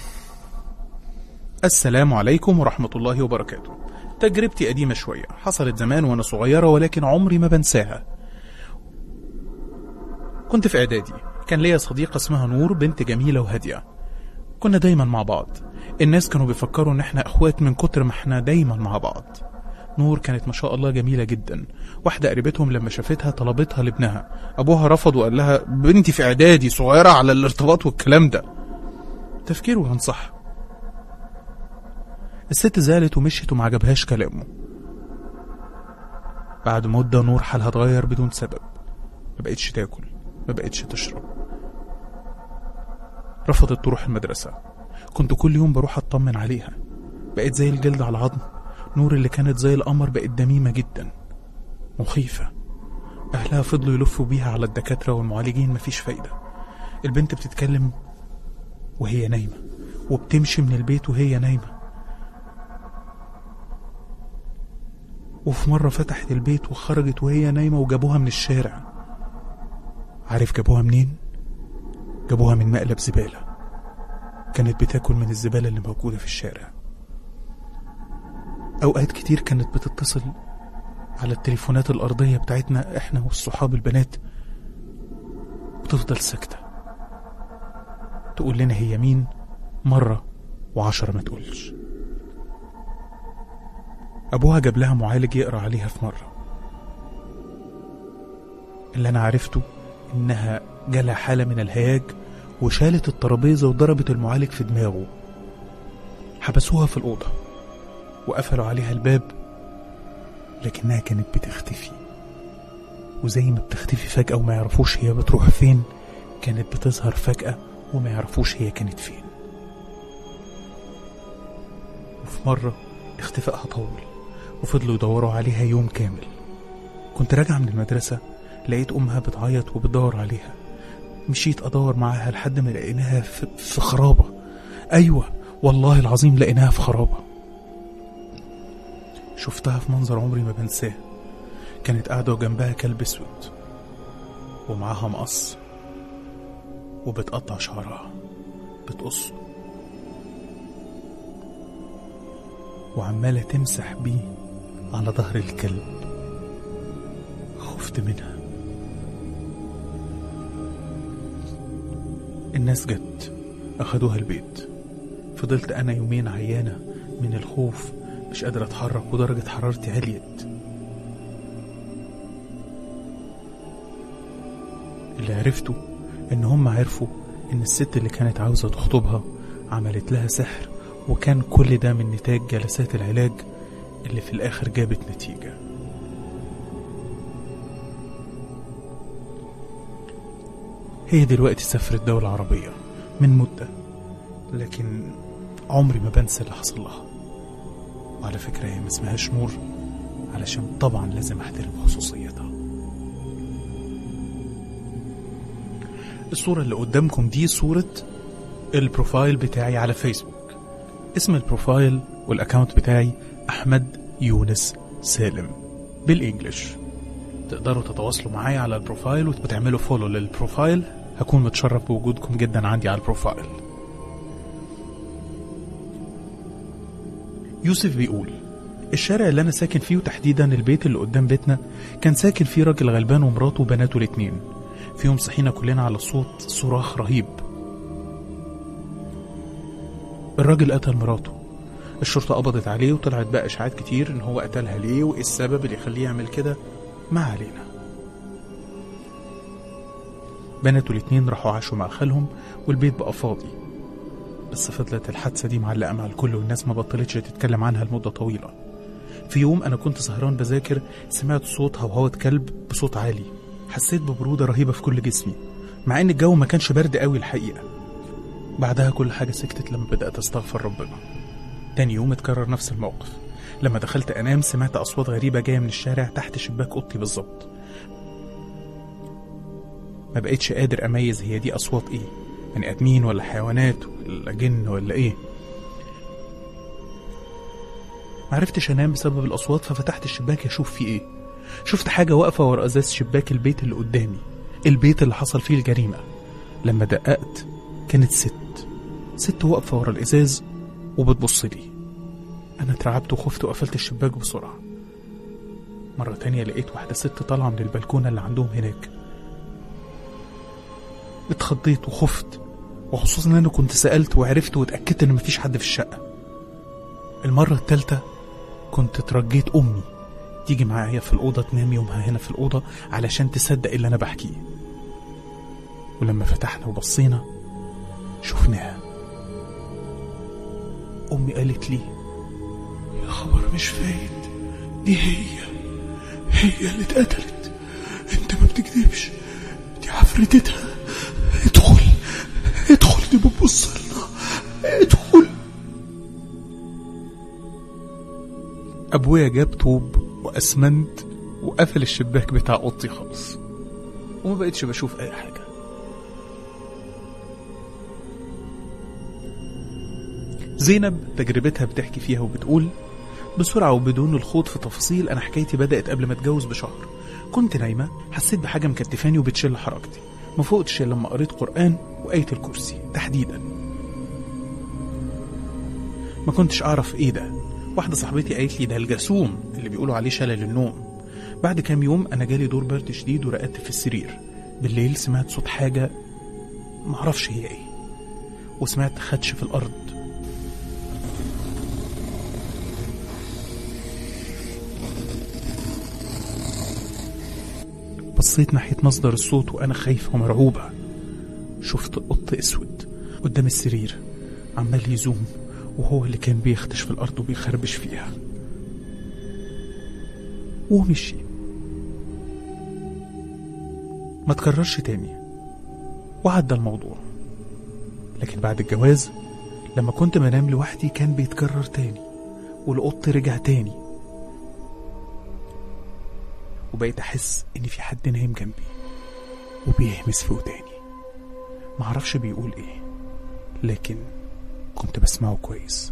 السلام عليكم ورحمة الله وبركاته. تجربتي قديمة شوية، حصلت زمان وانا صغيرة ولكن عمري ما بنساها. كنت في اعدادي، كان ليا صديقة اسمها نور، بنت جميلة وهادية. كنا دايما مع بعض، الناس كانوا بيفكروا ان احنا اخوات من كتر ما احنا دايما مع بعض. نور كانت ما شاء الله جميلة جدا. واحدة قريبتهم لما شافتها طلبتها لابنها، ابوها رفض وقال لها بنتي في اعدادي صغيرة على الارتباط والكلام ده. تفكيره كان صح. الست زعلت ومشيت وما عجبهاش كلامه. بعد مدة نور حالها اتغير بدون سبب، ما بقتش تاكل، ما بقتش تشرب، رفضت تروح المدرسة، كنت كل يوم بروح أطمن عليها. بقيت زي الجلد على العظم. نور اللي كانت زي القمر بقت دميمة جدا مخيفة. أهلها فضلوا يلفوا بيها على الدكاترة والمعالجين، مفيش فايدة. البنت بتتكلم وهي نايمة، وبتمشي من البيت وهي نايمة. وفي مرة فتحت البيت وخرجت وهي نايمة وجابوها من الشارع. عارف جابوها منين؟ جابوها من مقلب زبالة. كانت بتاكل من الزبالة اللي موجودة في الشارع. أوقات كتير كانت بتتصل على التليفونات الأرضية بتاعتنا احنا والصحاب البنات، وتفضل ساكتة، تقول لنا هي مين مرة و10 ما تقولش. أبوها جاب لها معالج يقرأ عليها في مرة. اللي أنا عرفته إنها جالها حالة من الهياج وشالت الترابيزة وضربت المعالج في دماغه. حبسوها في الأوضة وقفلوا عليها الباب، لكنها كانت بتختفي. وزي ما بتختفي فجأة وما يعرفوش هي بتروح فين، كانت بتظهر فجأة وما يعرفوش هي كانت فين. وفي مرة اختفائها طول وفضلوا يدوروا عليها يوم كامل. كنت راجع من المدرسة لقيت أمها بتعيط وبتدور عليها. مشيت أدور معاها لحد ما لقيناها في خرابة. أيوة والله العظيم لقيناها في خرابة. شفتها في منظر عمري ما بنساه. كانت قاعدة وجنبها كلب اسود ومعاها مقص وبتقطع شعرها، بتقصه وعمالة تمسح بيه على ظهر الكلب. خفت منها. الناس جت أخدوها البيت. فضلت أنا يومين عيانة من الخوف، مش قادرة أتحرك ودرجة حرارتي عليت. اللي عرفته إن هم عرفوا إن الست اللي كانت عاوزة تخطبها عملت لها سحر، وكان كل ده من نتاج جلسات العلاج اللي في الآخر جابت نتيجة. هي دلوقتي سافرت دولة عربية من مدة، لكن عمري ما بنسى اللي حصل لها. وعلى فكرة هي ما اسمهاش نور، علشان طبعا لازم احترم خصوصيتها. الصورة اللي قدامكم دي صورة البروفايل بتاعي على فيسبوك. اسم البروفايل والاكاونت بتاعي أحمد يونس سالم بالإنجليش. تقدروا تتواصلوا معايا على البروفايل وتعملوا فولو للبروفايل. هكون متشرف بوجودكم جدا عندي على البروفايل. يوسف بيقول: الشارع اللي أنا ساكن فيه وتحديدا البيت اللي قدام بيتنا كان ساكن فيه راجل غلبان ومراته وبناته الاتنين. في يوم صحينا كلنا على صوت صراخ رهيب. الراجل قتل مراته. الشرطة قبضت عليه وطلعت بقى إشاعات كتير إن هو قتلها ليه وإيه السبب اللي يخليه يعمل كده. ما علينا. بناته الاتنين راحوا عاشوا مع خالهم والبيت بقى فاضي. بس فضلت الحادثة دي معلقة مع الكل والناس ما بطلتش تتكلم عنها لمدة طويلة. في يوم أنا كنت سهران بذاكر، سمعت صوت هوهوة كلب بصوت عالي. حسيت ببرودة رهيبة في كل جسمي، مع إن الجو ما كانش برد قوي الحقيقة. بعدها كل حاجة سكتت لما بدأت أستغفر ربنا. تاني يوم اتكرر نفس الموقف. لما دخلت أنام سمعت أصوات غريبة جاية من الشارع تحت شباك أوضتي بالظبط. ما بقيتش قادر أميز هي دي أصوات إيه، بني آدمين ولا حيوانات ولا جن ولا إيه. معرفتش أنام بسبب الأصوات، ففتحت الشباك أشوف فيه إيه. شفت حاجة واقفة ورا أزاز شباك البيت اللي قدامي، البيت اللي حصل فيه الجريمة. لما دققت كانت ست واقفة ورا الإزاز وبتبص لي. أنا اترعبت وخفت وقفلت الشباك بسرعة. مرة تانية لقيت واحدة ست طالعة من البلكونة اللي عندهم هناك. اتخضيت وخفت، وخصوصا ان انا كنت سألت وعرفت واتأكدت ان مفيش حد في الشقة. المرة التالتة كنت ترجيت امي تيجي معايا في الأوضة تنام يومها هنا في الأوضة علشان تصدق اللي انا بحكيه. ولما فتحنا وبصينا شفناها. امي قالت لي: يا خبر مش فايت، دي هي اللي اتقتلت، انت ما بتكذبش، دي عفرتتها. ادخل دي بتبص لنا، ادخل. أبويا جاب طوب وأسمنت وقفل الشباك بتاع أوضتي خالص، وما بقيتش بشوف أي حاجة. زينب تجربتها بتحكي فيها وبتقول: بسرعة وبدون الخوض في تفاصيل، أنا حكايتي بدأت قبل ما أتجوز بشهر. كنت نايمة، حسيت بحاجة مكتفاني وبتشل حركتي، ما فوقتش لما قريت قرآن وآية الكرسي تحديدا. ما كنتش أعرف إيه ده. واحدة صاحبتي قالت لي ده الجاسوم اللي بيقولوا عليه شلل النوم. بعد كام يوم أنا جالي دور برد شديد ورقدت في السرير. بالليل سمعت صوت حاجة معرفش هي إيه، وسمعت خدش في الأرض. بصيت ناحية مصدر الصوت وأنا خايفة ومرعوبة. شفت قط أسود قدام السرير عمال يزوم، وهو اللي كان بيخدش في الأرض وبيخربش فيها، ومشي. ما تكررش تاني وعدى الموضوع. لكن بعد الجواز لما كنت بنام لوحدي كان بيتكرر تاني، والقط رجع تاني، وبقيت أحس إن في حد نايم جنبي وبيهمس في وداني. معرفش بيقول إيه، لكن كنت بسمعه كويس.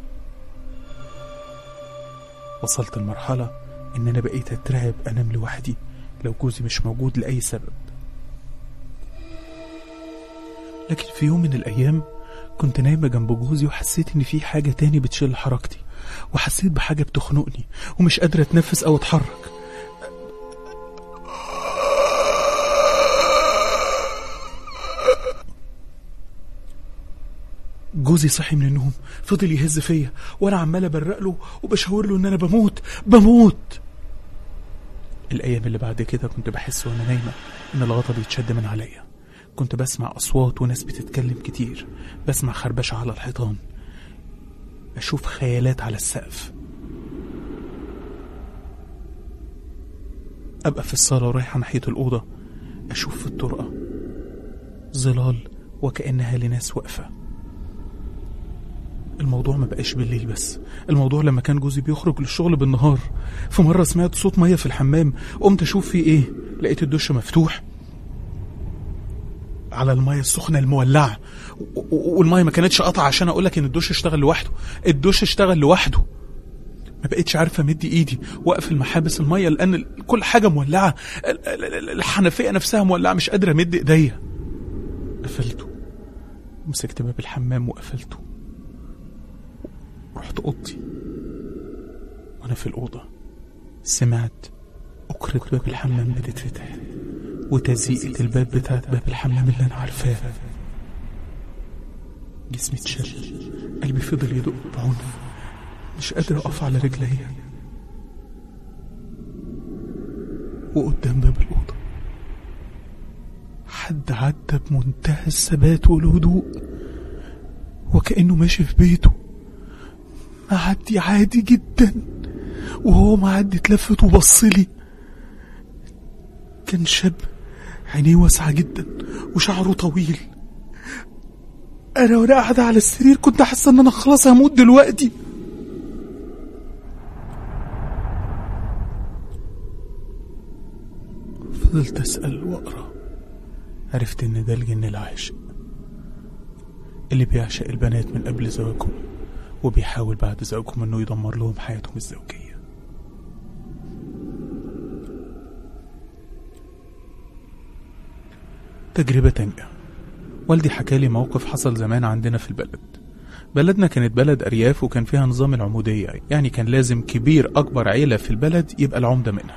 وصلت لمرحلة إن أنا بقيت أترعب أنام لوحدي لو جوزي مش موجود لأي سبب. لكن في يوم من الأيام كنت نايمة جنب جوزي وحسيت إن في حاجة تاني بتشل حركتي، وحسيت بحاجة بتخنقني ومش قادرة أتنفس أو أتحرك. جوزي صحي من النوم، فضل يهز فيا وانا عمال ابرق له وبشاور له ان انا بموت. الايام اللي بعد كده كنت بحس وانا نايمه ان الغطا بيتشد من عليا. كنت بسمع اصوات وناس بتتكلم كتير، بسمع خربشه على الحيطان، اشوف خيالات على السقف. ابقى في الصاله رايحه ناحيه الاوضه، اشوف في الطرقه ظلال وكأنها لناس واقفه. الموضوع ما بقاش بالليل بس، الموضوع لما كان جوزي بيخرج للشغل بالنهار. في مرة سمعت صوت مية في الحمام، قمت اشوف فيه ايه، لقيت الدش مفتوح على المية السخنة المولعة، والمية ما كانتش قطع عشان اقولك ان الدش اشتغل لوحده. الدش اشتغل لوحده. ما بقيتش عارفة مدي ايدي واقفل محابس المية لان كل حاجة مولعة، الحنفية نفسها مولعة، مش قادرة مد ايديا. قفلته، مسكت باب الحمام وقفلته، رحت اوضتي. وانا في الاوضه سمعت اكرة باب الحمام بتتفتح وتزيقة الباب بتاعت باب الحمام اللي انا عارفاه. جسمي اتشل، قلبي فضل يدق بعنف، مش قادر اقف على رجليا. وقدام باب الاوضه حد عدى بمنتهى الثبات والهدوء وكأنه ماشي في بيته، معدي عادي جدا. وهو معدي اتلفت وبصلي. كان شاب عينيه واسعة جدا وشعره طويل. انا وانا قاعدة على السرير كنت حاسة ان انا خلاص هموت دلوقتي. فضلت اسأل واقرا، عرفت ان ده الجن العاشق اللي بيعشق البنات من قبل زواجهم وبيحاول بعد زواجهم انه يدمر لهم حياتهم الزوجية. تجربة تانية، والدي حكالي موقف حصل زمان عندنا في البلد. بلدنا كانت بلد أرياف وكان فيها نظام العمودية، يعني كان لازم كبير أكبر عيلة في البلد يبقى العمدة منها.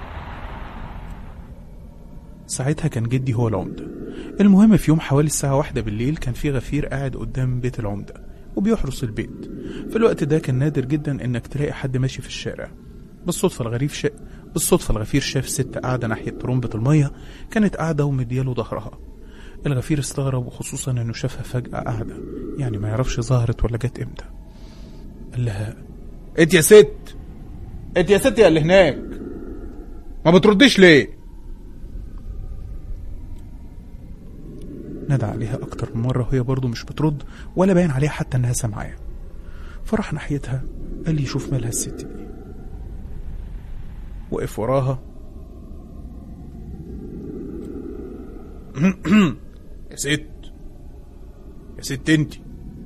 ساعتها كان جدي هو العمدة. المهم في يوم حوالي الساعة 1 بالليل كان في غفير قاعد قدام بيت العمدة وبيحرس البيت. في الوقت ده كان نادر جدا انك تلاقي حد ماشي في الشارع. بالصدفة الغفير شاف ست قاعدة ناحية طرمبة المية، كانت قاعدة ومدياله ظهرها. الغفير استغرب، وخصوصا انه شافها فجأة قاعدة، يعني ما يعرفش ظهرت ولا جت امتى. قال لها: انت يا ست يا اللي هناك، ما بترديش ليه؟ نادى عليها اكتر من مرة وهي برضو مش بترد، ولا باين عليها حتى انها سامعاه. فراح ناحيتها قال لي: شوف مالها الست دي. وقف وراها. يا ست انتي.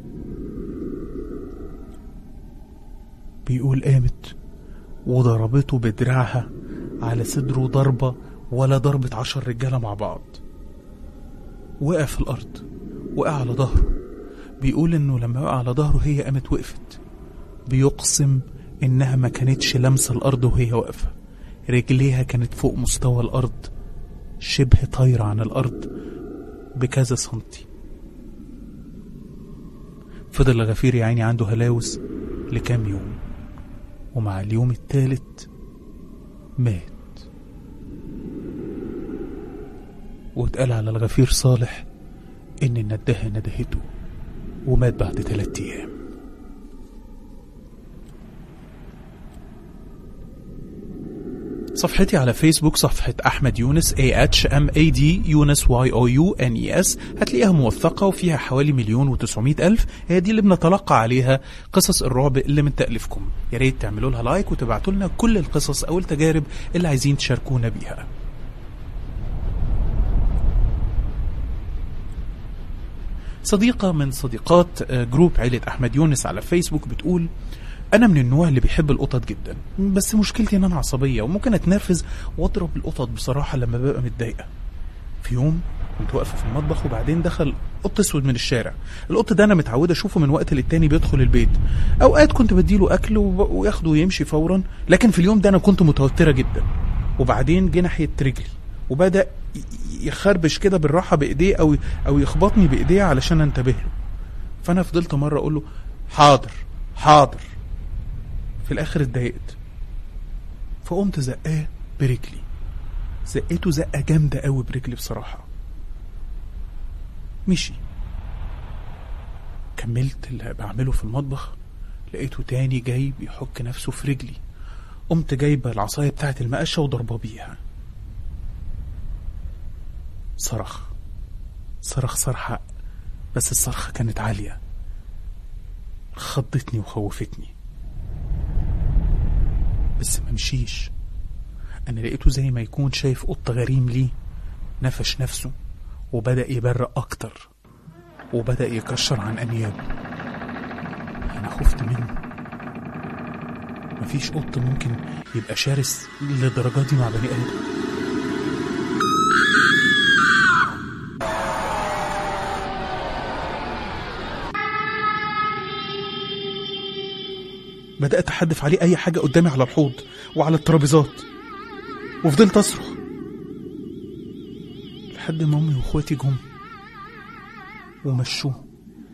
بيقول قامت وضربته بدراعها على صدره ضربة ولا ضربة 10 رجالة مع بعض. وقع في الأرض، وقع على ظهره. بيقول إنه لما وقع على ظهره هي قامت وقفت. بيقسم إنها ما كانتش لمسة الأرض وهي واقفة، رجليها كانت فوق مستوى الأرض، شبه طايرة عن الأرض بكذا سنتي. فضل غفير يا عيني عنده هلاوس لكام يوم، ومع اليوم الثالث مات. واتقال على الغفير صالح إن النداهة ندهته ومات بعد 3 أيام. صفحتي على فيسبوك صفحة أحمد يونس AHMAD يونس YOUNES، هتلاقيها موثقة وفيها حوالي 1,900,000. هي دي اللي بنتلقى عليها قصص الرعب اللي من تأليفكم. يا ريت تعملوا لها لايك وتبعتوا لنا كل القصص أو التجارب اللي عايزين تشاركونا بيها. صديقة من صديقات جروب عيلة أحمد يونس على فيسبوك بتقول: أنا من النوع اللي بيحب القطط جدا، بس مشكلتي إن أنا عصبية وممكن أتنرفز وأضرب القطط بصراحة لما ببقى متضايقة. في يوم كنت واقفة في المطبخ وبعدين دخل قط أسود من الشارع. القط ده أنا متعودة أشوفه من وقت للتاني بيدخل البيت، أوقات كنت بديله أكل وياخده ويمشي فورا، لكن في اليوم ده أنا كنت متوترة جدا. وبعدين جه ناحية رجلي وبدأ يخربش كده بالراحة بإيديه أو يخبطني بإيديه علشان أنتبه له. فأنا فضلت مرة أقول له حاضر حاضر. في الآخر اتضايقت فقمت زقاه برجلي، زقيته زقة جامدة قوي برجلي بصراحة. مشي. كملت اللي بعمله في المطبخ، لقيته تاني جاي بيحك نفسه في رجلي. قمت جايبة العصاية بتاعة المقشة وضربه بيها. صرخ صرخة، بس الصرخة كانت عالية، خضتني وخوفتني، بس ما مشيش. أنا لقيته زي ما يكون شايف قط غريم ليه، نفش نفسه وبدأ يبرق أكتر وبدأ يكشر عن أنيابه. أنا خفت منه. مفيش قط ممكن يبقى شرس للدرجة دي مع بني آدم. بدأت أحدف عليه أي حاجة قدامي على الحوض وعلى الترابيزات، وفضلت أصرخ لحد ما أمي وأخواتي جم ومشوه.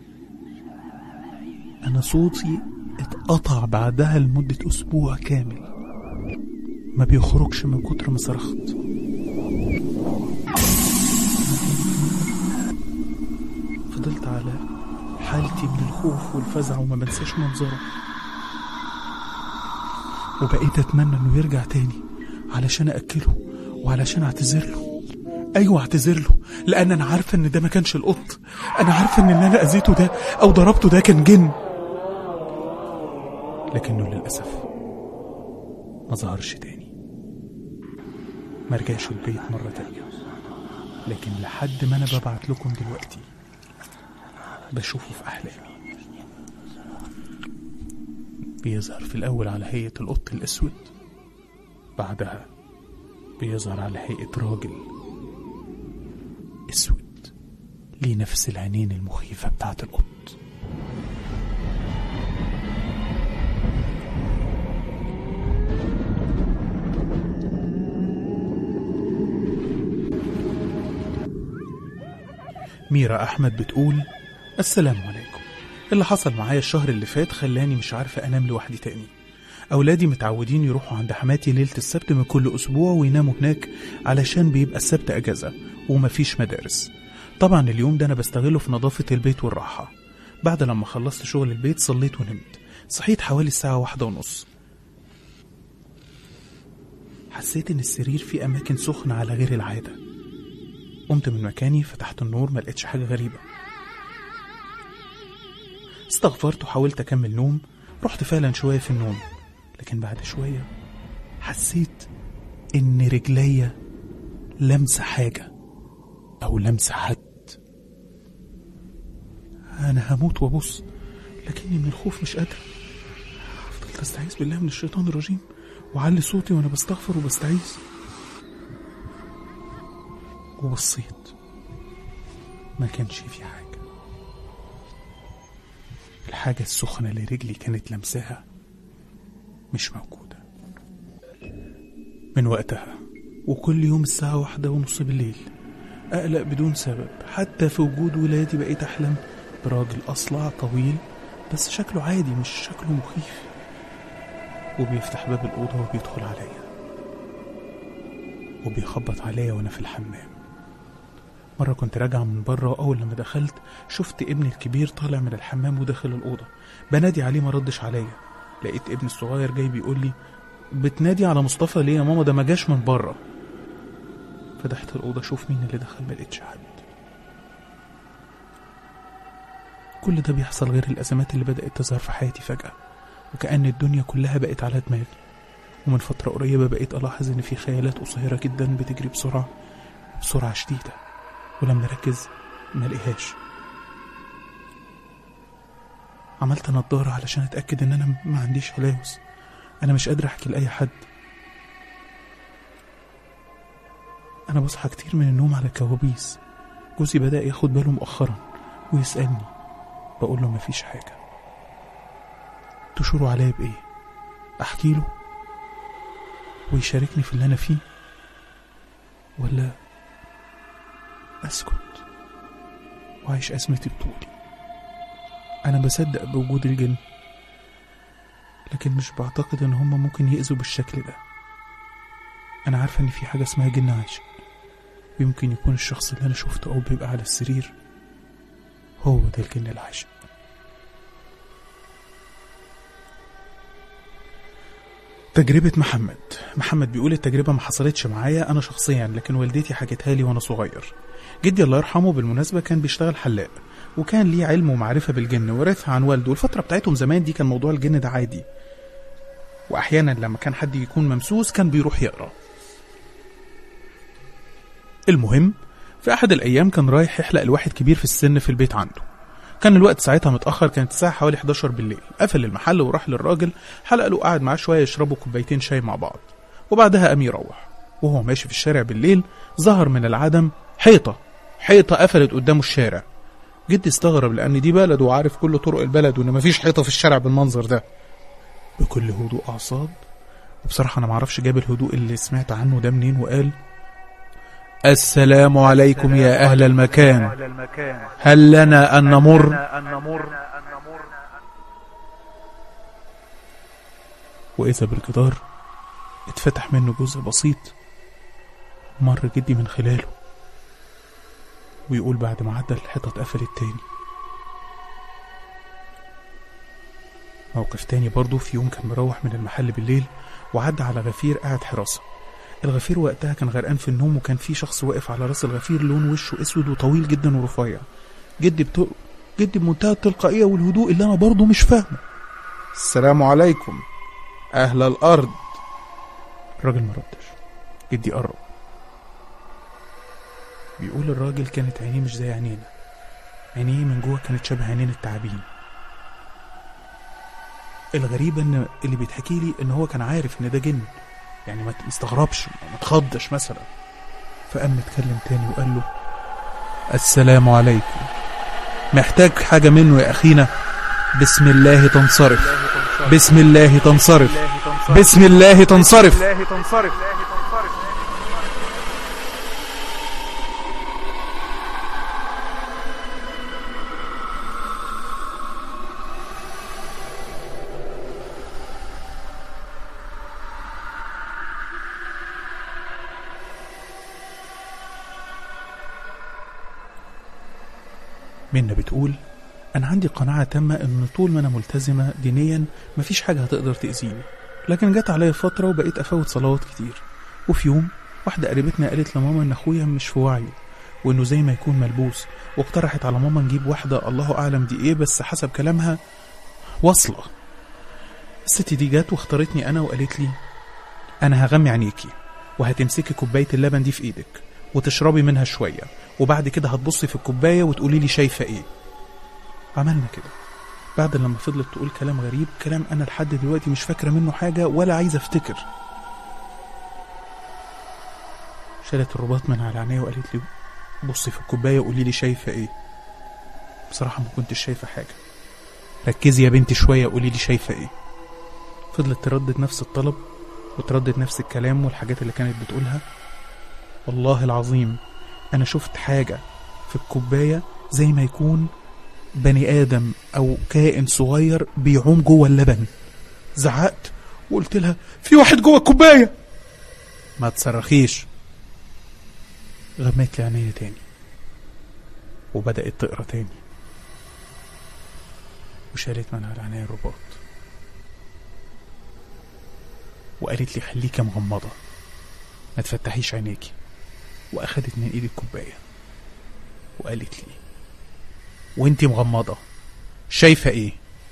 أنا صوتي اتقطع بعدها لمدة أسبوع كامل، ما بيخرجش من كتر ما صرخت. فضلت على حالتي من الخوف والفزع وما بنساش منظره، وبقيت أتمنى أنه يرجع تاني علشان أكله وعلشان أعتذر له. أيوة أعتذر له، لأن أنا عارفة أن ده ما كانش القط. أنا عارفة أن أنا أذيته ده أو ضربته ده كان جن، لكنه للأسف ما ظهرش تاني، ما رجعش البيت مرة تانية. لكن لحد ما أنا ببعت لكم دلوقتي بشوفه في أحلامي. بيظهر في الأول على هيئة القط الأسود، بعدها بيظهر على هيئة راجل أسود ليه نفس العينين المخيفة بتاعت القط. ميرا أحمد بتقول: السلام عليكم. اللي حصل معايا الشهر اللي فات خلاني مش عارفة أنام لوحدي تاني. أولادي متعودين يروحوا عند حماتي ليلة السبت من كل أسبوع ويناموا هناك علشان بيبقى السبت أجازة ومفيش مدارس. طبعا اليوم ده أنا بستغله في نظافة البيت والراحة. بعد لما خلصت شغل البيت صليت ونمت. صحيت حوالي الساعة 1:30. حسيت إن السرير فيه أماكن سخنة على غير العادة. قمت من مكاني، فتحت النور، ما لقيتش حاجة غريبة. استغفرت وحاولت أكمل نوم. رحت فعلا شوية في النوم، لكن بعد شوية حسيت إن رجليا لمسة حاجة أو لمسة حد. أنا هموت وأبص، لكني من الخوف مش قادر. فضلت أستعيذ بالله من الشيطان الرجيم وعلي صوتي وأنا بستغفر وبستعيذ. وبصيت ما كانش في حاجة. الحاجة السخنة اللي رجلي كانت لمساها مش موجودة. من وقتها وكل يوم الساعة 1:30 بالليل أقلق بدون سبب. حتى في وجود ولادي بقيت أحلم براجل أصلع طويل بس شكله عادي مش شكله مخيف، وبيفتح باب الأوضة وبيدخل عليا وبيخبط عليا وأنا في الحمام. مرة كنت راجعة من بره، وأول لما دخلت شفت ابني الكبير طالع من الحمام وداخل الأوضة. بنادي عليه ما ردش عليا. لقيت ابني الصغير جاي بيقول لي بتنادي على مصطفى ليه يا ماما؟ ده ما جاش من بره. فتحت الأوضة أشوف مين اللي دخل، ما لقيتش حد. كل ده بيحصل غير الأزمات اللي بدأت تظهر في حياتي فجأة، وكأن الدنيا كلها بقت على دماغي. ومن فترة قريبة بقيت ألاحظ إن في خيالات قصيرة جدا بتجري بسرعة شديدة، ولما أركز ما لقيهاش. عملت نضارة علشان أتأكد إن أنا ما عنديش هلاوس. أنا مش قادر أحكي لأي حد. أنا بصحى كتير من النوم على كوابيس. جوزي بدأ ياخد باله مؤخرا ويسألني، بقول له مفيش حاجة. تشوروا عليا بإيه؟ أحكي له ويشاركني في اللي أنا فيه، ولا أسكت وعيش أزمتي بطولي؟ أنا بصدق بوجود الجن، لكن مش بعتقد إن هم ممكن يأذوا بالشكل ده. أنا عارفة إن في حاجة اسمها جن عاشق، ويمكن يكون الشخص اللي أنا شفته أو بيبقى على السرير هو ده الجن العاشق. تجربة محمد بيقول التجربة ما حصلتش معايا أنا شخصيا، لكن والدتي حكتها لي وأنا صغير. جدي الله يرحمه بالمناسبة كان بيشتغل حلاق، وكان ليه علم ومعرفة بالجن ورثها عن والده. والفترة بتاعتهم زمان دي كان موضوع الجن ده عادي، وأحيانا لما كان حد يكون ممسوس كان بيروح يقرأ. المهم في أحد الأيام كان رايح يحلق لواحد كبير في السن في البيت عنده. كان الوقت ساعتها متأخر، كانت الساعة حوالي 11 بالليل. قفل المحل وراح للراجل حلق له، قعد معاه شوية يشربوا كوبايتين شاي مع بعض، وبعدها قام يروح. وهو ماشي في الشارع بالليل ظهر من العدم حيطة قفلت قدامه الشارع. جدي استغرب لأن دي بلد وعارف كل طرق البلد وإن مفيش حيطة في الشارع بالمنظر ده. بكل هدوء أعصاب، وبصراحة أنا معرفش جاب الهدوء اللي سمعت عنه ده منين، وقال السلام عليكم يا أهل المكان، هل لنا أن نمر؟ وإذا بالجدار اتفتح منه جزء بسيط، مر جدي من خلاله، ويقول بعد ما عدى الحيطة اتقفلت تاني. موقف تاني برضو، في يوم كان مروح من المحل بالليل وعدى على غفير قاعد حراسة. الغفير وقتها كان غرقان في النوم، وكان في شخص واقف على راس الغفير لون وشه اسود وطويل جدا ورفيع. جدي بمنتهى التلقائية والهدوء اللي انا برضو مش فاهمه، السلام عليكم اهل الارض. الراجل ما ردش. جدي قرب، بيقول الراجل كانت عينيه مش زي عينينا، عينيه من جوه كانت شبه عينين التعابين. الغريب ان اللي بيتحكي لي ان هو كان عارف ان ده جن، يعني ما تستغربش ما تخضش مثلا. فقام متكلم تاني وقال له السلام عليكم، محتاج حاجة منه يا أخينا؟ بسم الله تنصرف، بسم الله تنصرف، بسم الله تنصرف. منا بتقول أنا عندي قناعة تامة إن طول ما أنا ملتزمة دينيا مفيش حاجة هتقدر تأذيني، لكن جت عليا فترة وبقيت أفوت صلوات كتير. وفي يوم واحدة قريبتنا قالت لماما إن أخويا مش في وعيه وإنه زي ما يكون ملبوس، واقترحت على ماما نجيب واحدة الله أعلم دي إيه، بس حسب كلامها وصلة. الست دي جات واختارتني أنا وقالت لي أنا هغمي عينيكي وهتمسكي كوباية اللبن دي في ايدك وتشربي منها شوية، وبعد كده هتبصي في الكوباية وتقولي لي شايفة ايه. عملنا كده. بعد لما فضلت تقول كلام غريب، كلام انا لحد دلوقتي مش فاكرة منه حاجة ولا عايز افتكر، شالت الرباط من على عينيا وقالت لي بصي في الكوباية وقولي لي شايفة ايه. بصراحة ما كنتش شايفة حاجة. ركزي يا بنتي شوية قولي لي شايفة ايه. فضلت تردد نفس الطلب وتردد نفس الكلام والحاجات اللي كانت بتقولها. والله العظيم انا شفت حاجة في الكوباية زي ما يكون بني ادم او كائن صغير بيعوم جوه اللبن. زعقت وقلت لها في واحد جوه الكوباية. ما تصرخيش. غميت لي عينيا تاني وبدأت تقرا تاني وشالت من على عينيا الرباط وقالت لي خليكي مغمضة ما تفتحيش عينيكي، واخدت من ايدي الكوباية وقالت لي وانتي مغمضة شايفة ايه؟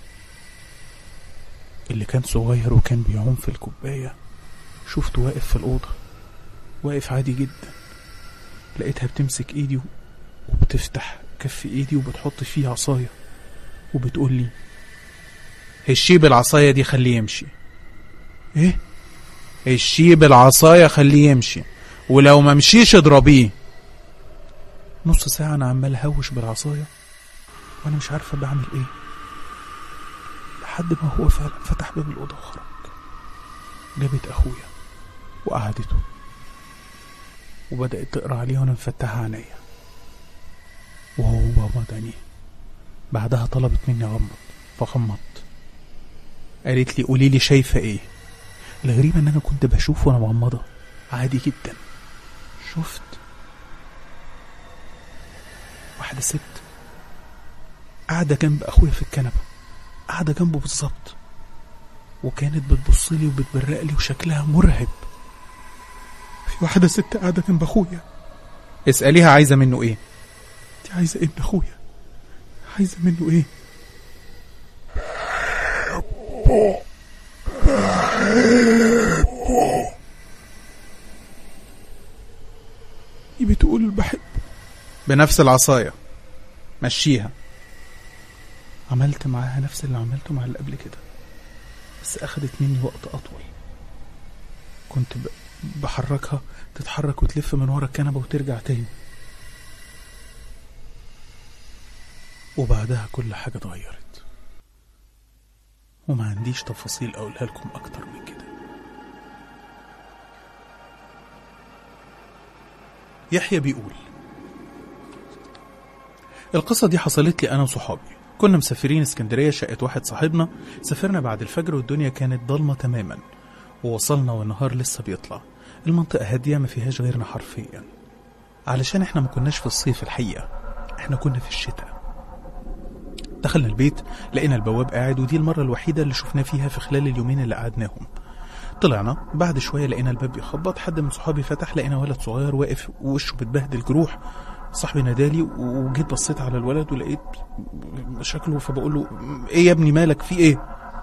اللي كان صغير وكان بيعوم في الكوباية شفته واقف في الأوضة، واقف عادي جدا. لقيتها بتمسك ايدي وبتفتح كف ايدي وبتحط فيه عصاية وبتقول لي هشيه بالعصاية دي خليه يمشي. ايه؟ هشيه بالعصاية خليه يمشي، ولو ما مشيش اضربيه. نص ساعة انا عمال هوش بالعصاية وانا مش عارفة بعمل ايه، لحد ما هو فعلا فتح باب الأوضة وخرج. جابت اخويا وقعدته وبدأت تقرأ عليه وانا مفتحها عينيا وهو غمض عينيه. بعدها طلبت مني اغمض فغمضت. قالت لي قولي لي شايفة ايه؟ الغريب ان انا كنت بشوف وانا مغمضة عادي جدا. شفت واحدة ست قاعدة جنب اخويا في الكنبة، قاعدة جنبه بالظبط، وكانت بتبصلي وبتبرقلي وشكلها مرعب. في واحدة ست قاعدة جنب اخويا. اسأليها عايزة منه ايه؟ انت عايزة ايه من اخويا؟ عايزة منه ايه؟ بتقول بحب بنفس العصاية مشيها. عملت معاها نفس اللي عملته مع اللي قبل كده، بس أخدت مني وقت أطول. كنت بحركها تتحرك وتلف من ورا الكنبة وترجع تاني، وبعدها كل حاجة اتغيرت وما عنديش تفاصيل أقولها لكم أكتر من كده. يحيى بيقول القصة دي حصلت لي أنا وصحابي. كنا مسافرين اسكندرية شقة واحد صاحبنا. سافرنا بعد الفجر والدنيا كانت ضلمة تماما، ووصلنا والنهار لسه بيطلع. المنطقة هادية ما فيهاش غيرنا حرفيا، علشان احنا ما كناش في الصيف الحقيقة، احنا كنا في الشتاء. دخلنا البيت لقينا البواب قاعد، ودي المرة الوحيدة اللي شفناه فيها في خلال اليومين اللي قعدناهم. طلعنا بعد شوية لقينا الباب بيخبط، حد من صحابي فتح، لقينا ولد صغير واقف ووشه بتبهدل جروح. صاحبي نادالي وجيت بصيت على الولد ولقيت شكله، فبقول له ايه يا ابني مالك في ايه؟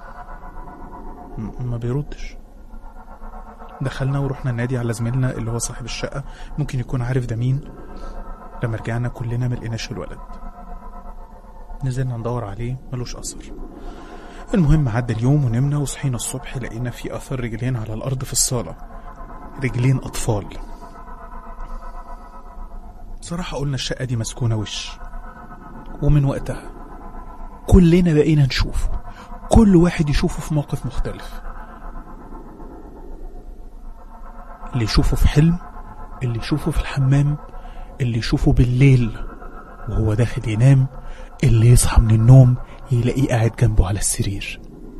ما بيردش. دخلنا ورحنا النادي على زميلنا اللي هو صاحب الشقة، ممكن يكون عارف ده مين. لما رجعنا كلنا ملقناش الولد. نزلنا ندور عليه ملوش أثر. المهم عدى اليوم ونمنا، وصحينا الصبح لقينا في أثر رجلين على الأرض في الصالة، رجلين أطفال. بصراحة قلنا الشقة دي مسكونة وش. ومن وقتها كلنا بقينا نشوفه، كل واحد يشوفه في موقف مختلف. اللي يشوفه في حلم، اللي يشوفه في الحمام، اللي يشوفه بالليل وهو داخل ينام، اللي يصحى من النوم يلاقيه قاعد جنبه على السرير.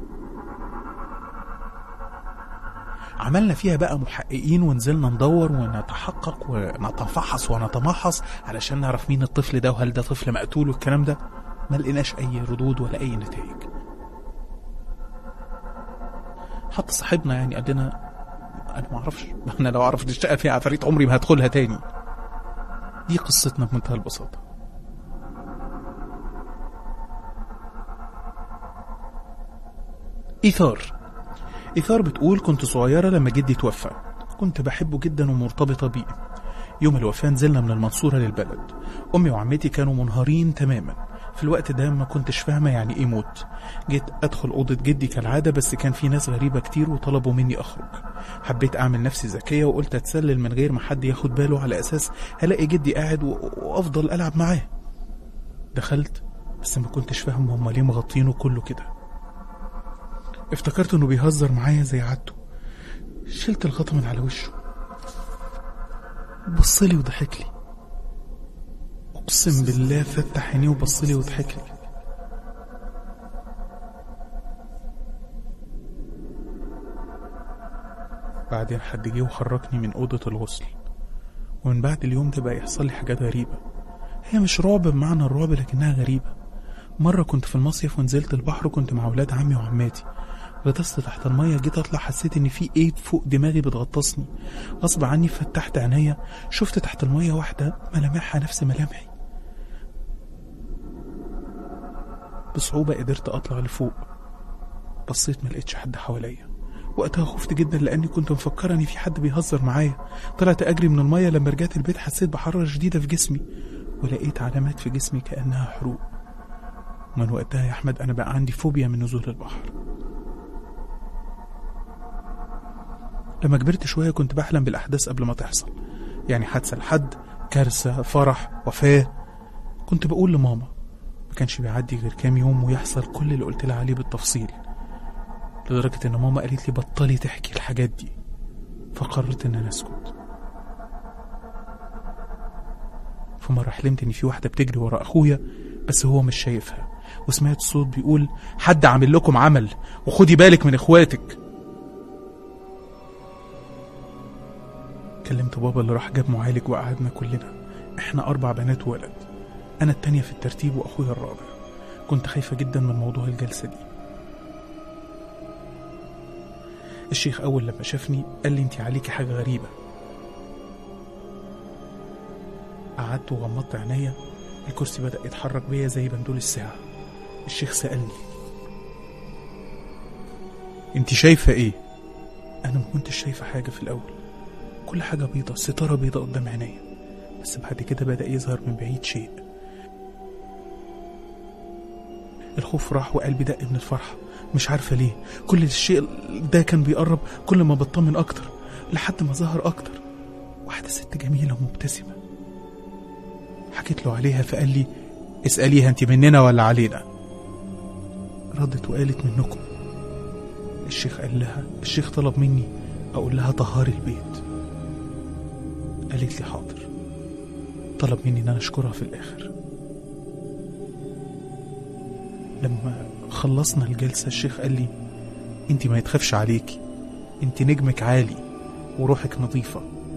عملنا فيها بقى محققين ونزلنا ندور ونتحقق ونتفحص ونتمحص علشان نعرف مين الطفل ده وهل ده طفل مقتول والكلام ده. ما لقيناش اي ردود ولا اي نتائج. حتى صاحبنا يعني قال لنا انا ما اعرفش، انا لو اعرف الشقه فيها عفاريت عمري ما هدخلها تاني. دي قصتنا بمنتهى البساطه. إيثار بتقول كنت صغيرة لما جدي توفى، كنت بحبه جدا ومرتبطة بيه. يوم الوفاة نزلنا من المنصورة للبلد. أمي وعمتي كانوا منهارين تماما. في الوقت ده ما كنتش فاهمة يعني إيه موت. جيت أدخل أوضة جدي كالعادة، بس كان في ناس غريبة كتير وطلبوا مني أخرج. حبيت أعمل نفسي ذكية وقلت أتسلل من غير ما حد ياخد باله، على أساس هلاقي جدي قاعد وأفضل ألعب معاه. دخلت بس ما كنتش فاهم هما ليه مغطينه كله كده. افتكرت إنه بيهزر معايا زي عادته. شلت الغطا من على وشه، بصلي وضحكلي. اقسم بالله فتح عينيه وبصلي وضحكلي. بعدين حد جه وخرجني من اوضه الغسل. ومن بعد اليوم ده بقى يحصل لي حاجات غريبه. هي مش رعب بمعنى الرعب، لكنها غريبه. مره كنت في المصيف ونزلت البحر، كنت مع اولاد عمي وعماتي. غطست تحت المية، جيت اطلع حسيت ان في ايد فوق دماغي بتغطسني. غصب عني فتحت عينيا، شفت تحت المية واحدة ملامحها نفس ملامحي. بصعوبة قدرت اطلع لفوق. بصيت ملقتش حد حواليا. وقتها خفت جدا لاني كنت مفكرة ان في حد بيهزر معايا. طلعت اجري من المية. لما رجعت البيت حسيت بحرارة شديدة في جسمي، ولقيت علامات في جسمي كأنها حروق. من وقتها يا احمد انا بقى عندي فوبيا من نزول البحر. لما كبرت شوية كنت بحلم بالأحداث قبل ما تحصل، يعني حادثة لحد، كارثة، فرح، وفاة. كنت بقول لماما، ما كانش بيعدي غير كام يوم ويحصل كل اللي قلت لها عليه بالتفصيل، لدرجة ان ماما قالت لي بطلي تحكي الحاجات دي. فقررت ان انا اسكت. فمرة حلمت ان في واحدة بتجري ورا اخويا بس هو مش شايفها، وسمعت صوت بيقول حد عامل لكم عمل وخدي بالك من اخواتك. كلمت بابا اللي راح جاب معالج وقعدنا كلنا. احنا 4 بنات وولد، انا التانية في الترتيب واخويا الرابع. كنت خايفة جدا من موضوع الجلسة دي. الشيخ اول لما شافني قال لي انتي عليكي حاجة غريبة. قعدت وغمضت عينيا. الكرسي بدأ يتحرك بيا زي بندول الساعة. الشيخ سألني انتي شايفة ايه؟ انا ما كنتش شايفة حاجة في الاول، كل حاجة بيضة، ستارة بيضة قدام عينيا. بس بعد كده بدأ يظهر من بعيد شيء. الخوف راح وقلبي دق من الفرحة، مش عارفة ليه. كل الشيء ده كان بيقرب، كل ما بطمن أكتر، لحد ما ظهر أكتر واحدة ست جميلة ومبتسمة. حكيت له عليها فقال لي اسأليها انت مننا ولا علينا. ردت وقالت منكم. الشيخ طلب مني أقول لها طهاري البيت. قالت لي حاضر. طلب مني ان انا اشكرها في الاخر. لما خلصنا الجلسة الشيخ قال لي انتي ما يتخافش عليكي، انتي نجمك عالي وروحك نظيفة.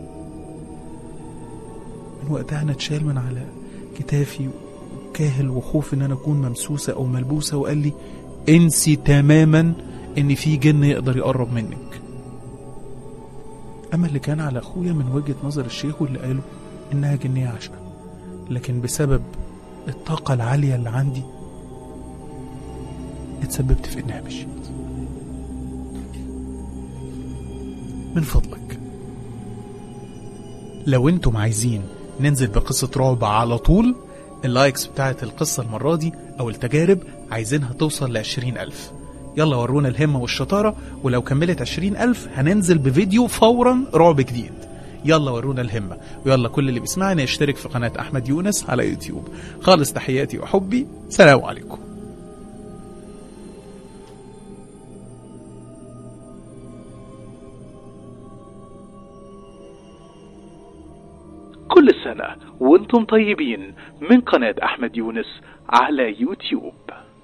من وقتها انا اتشال من على كتافي كاهل وخوف ان انا اكون ممسوسة او ملبوسة، وقال لي انسي تماما ان في جن يقدر يقرب منك. اما اللي كان على اخويا من وجهة نظر الشيخ واللي قاله انها جنية عشقة، لكن بسبب الطاقة العالية اللي عندي اتسببت في انها مشيت. من فضلك لو انتم عايزين ننزل بقصة رعب على طول، اللايكس بتاعت القصة المرة دي او التجارب عايزينها توصل ل20,000. يلا ورونا الهمة والشطارة، ولو كملت 20,000 هننزل بفيديو فورا رعب جديد. يلا ورونا الهمة، ويلا كل اللي بيسمعنا يشترك في قناة أحمد يونس على يوتيوب. خالص تحياتي وحبي، سلام عليكم. كل سنة وانتم طيبين من قناة أحمد يونس على يوتيوب.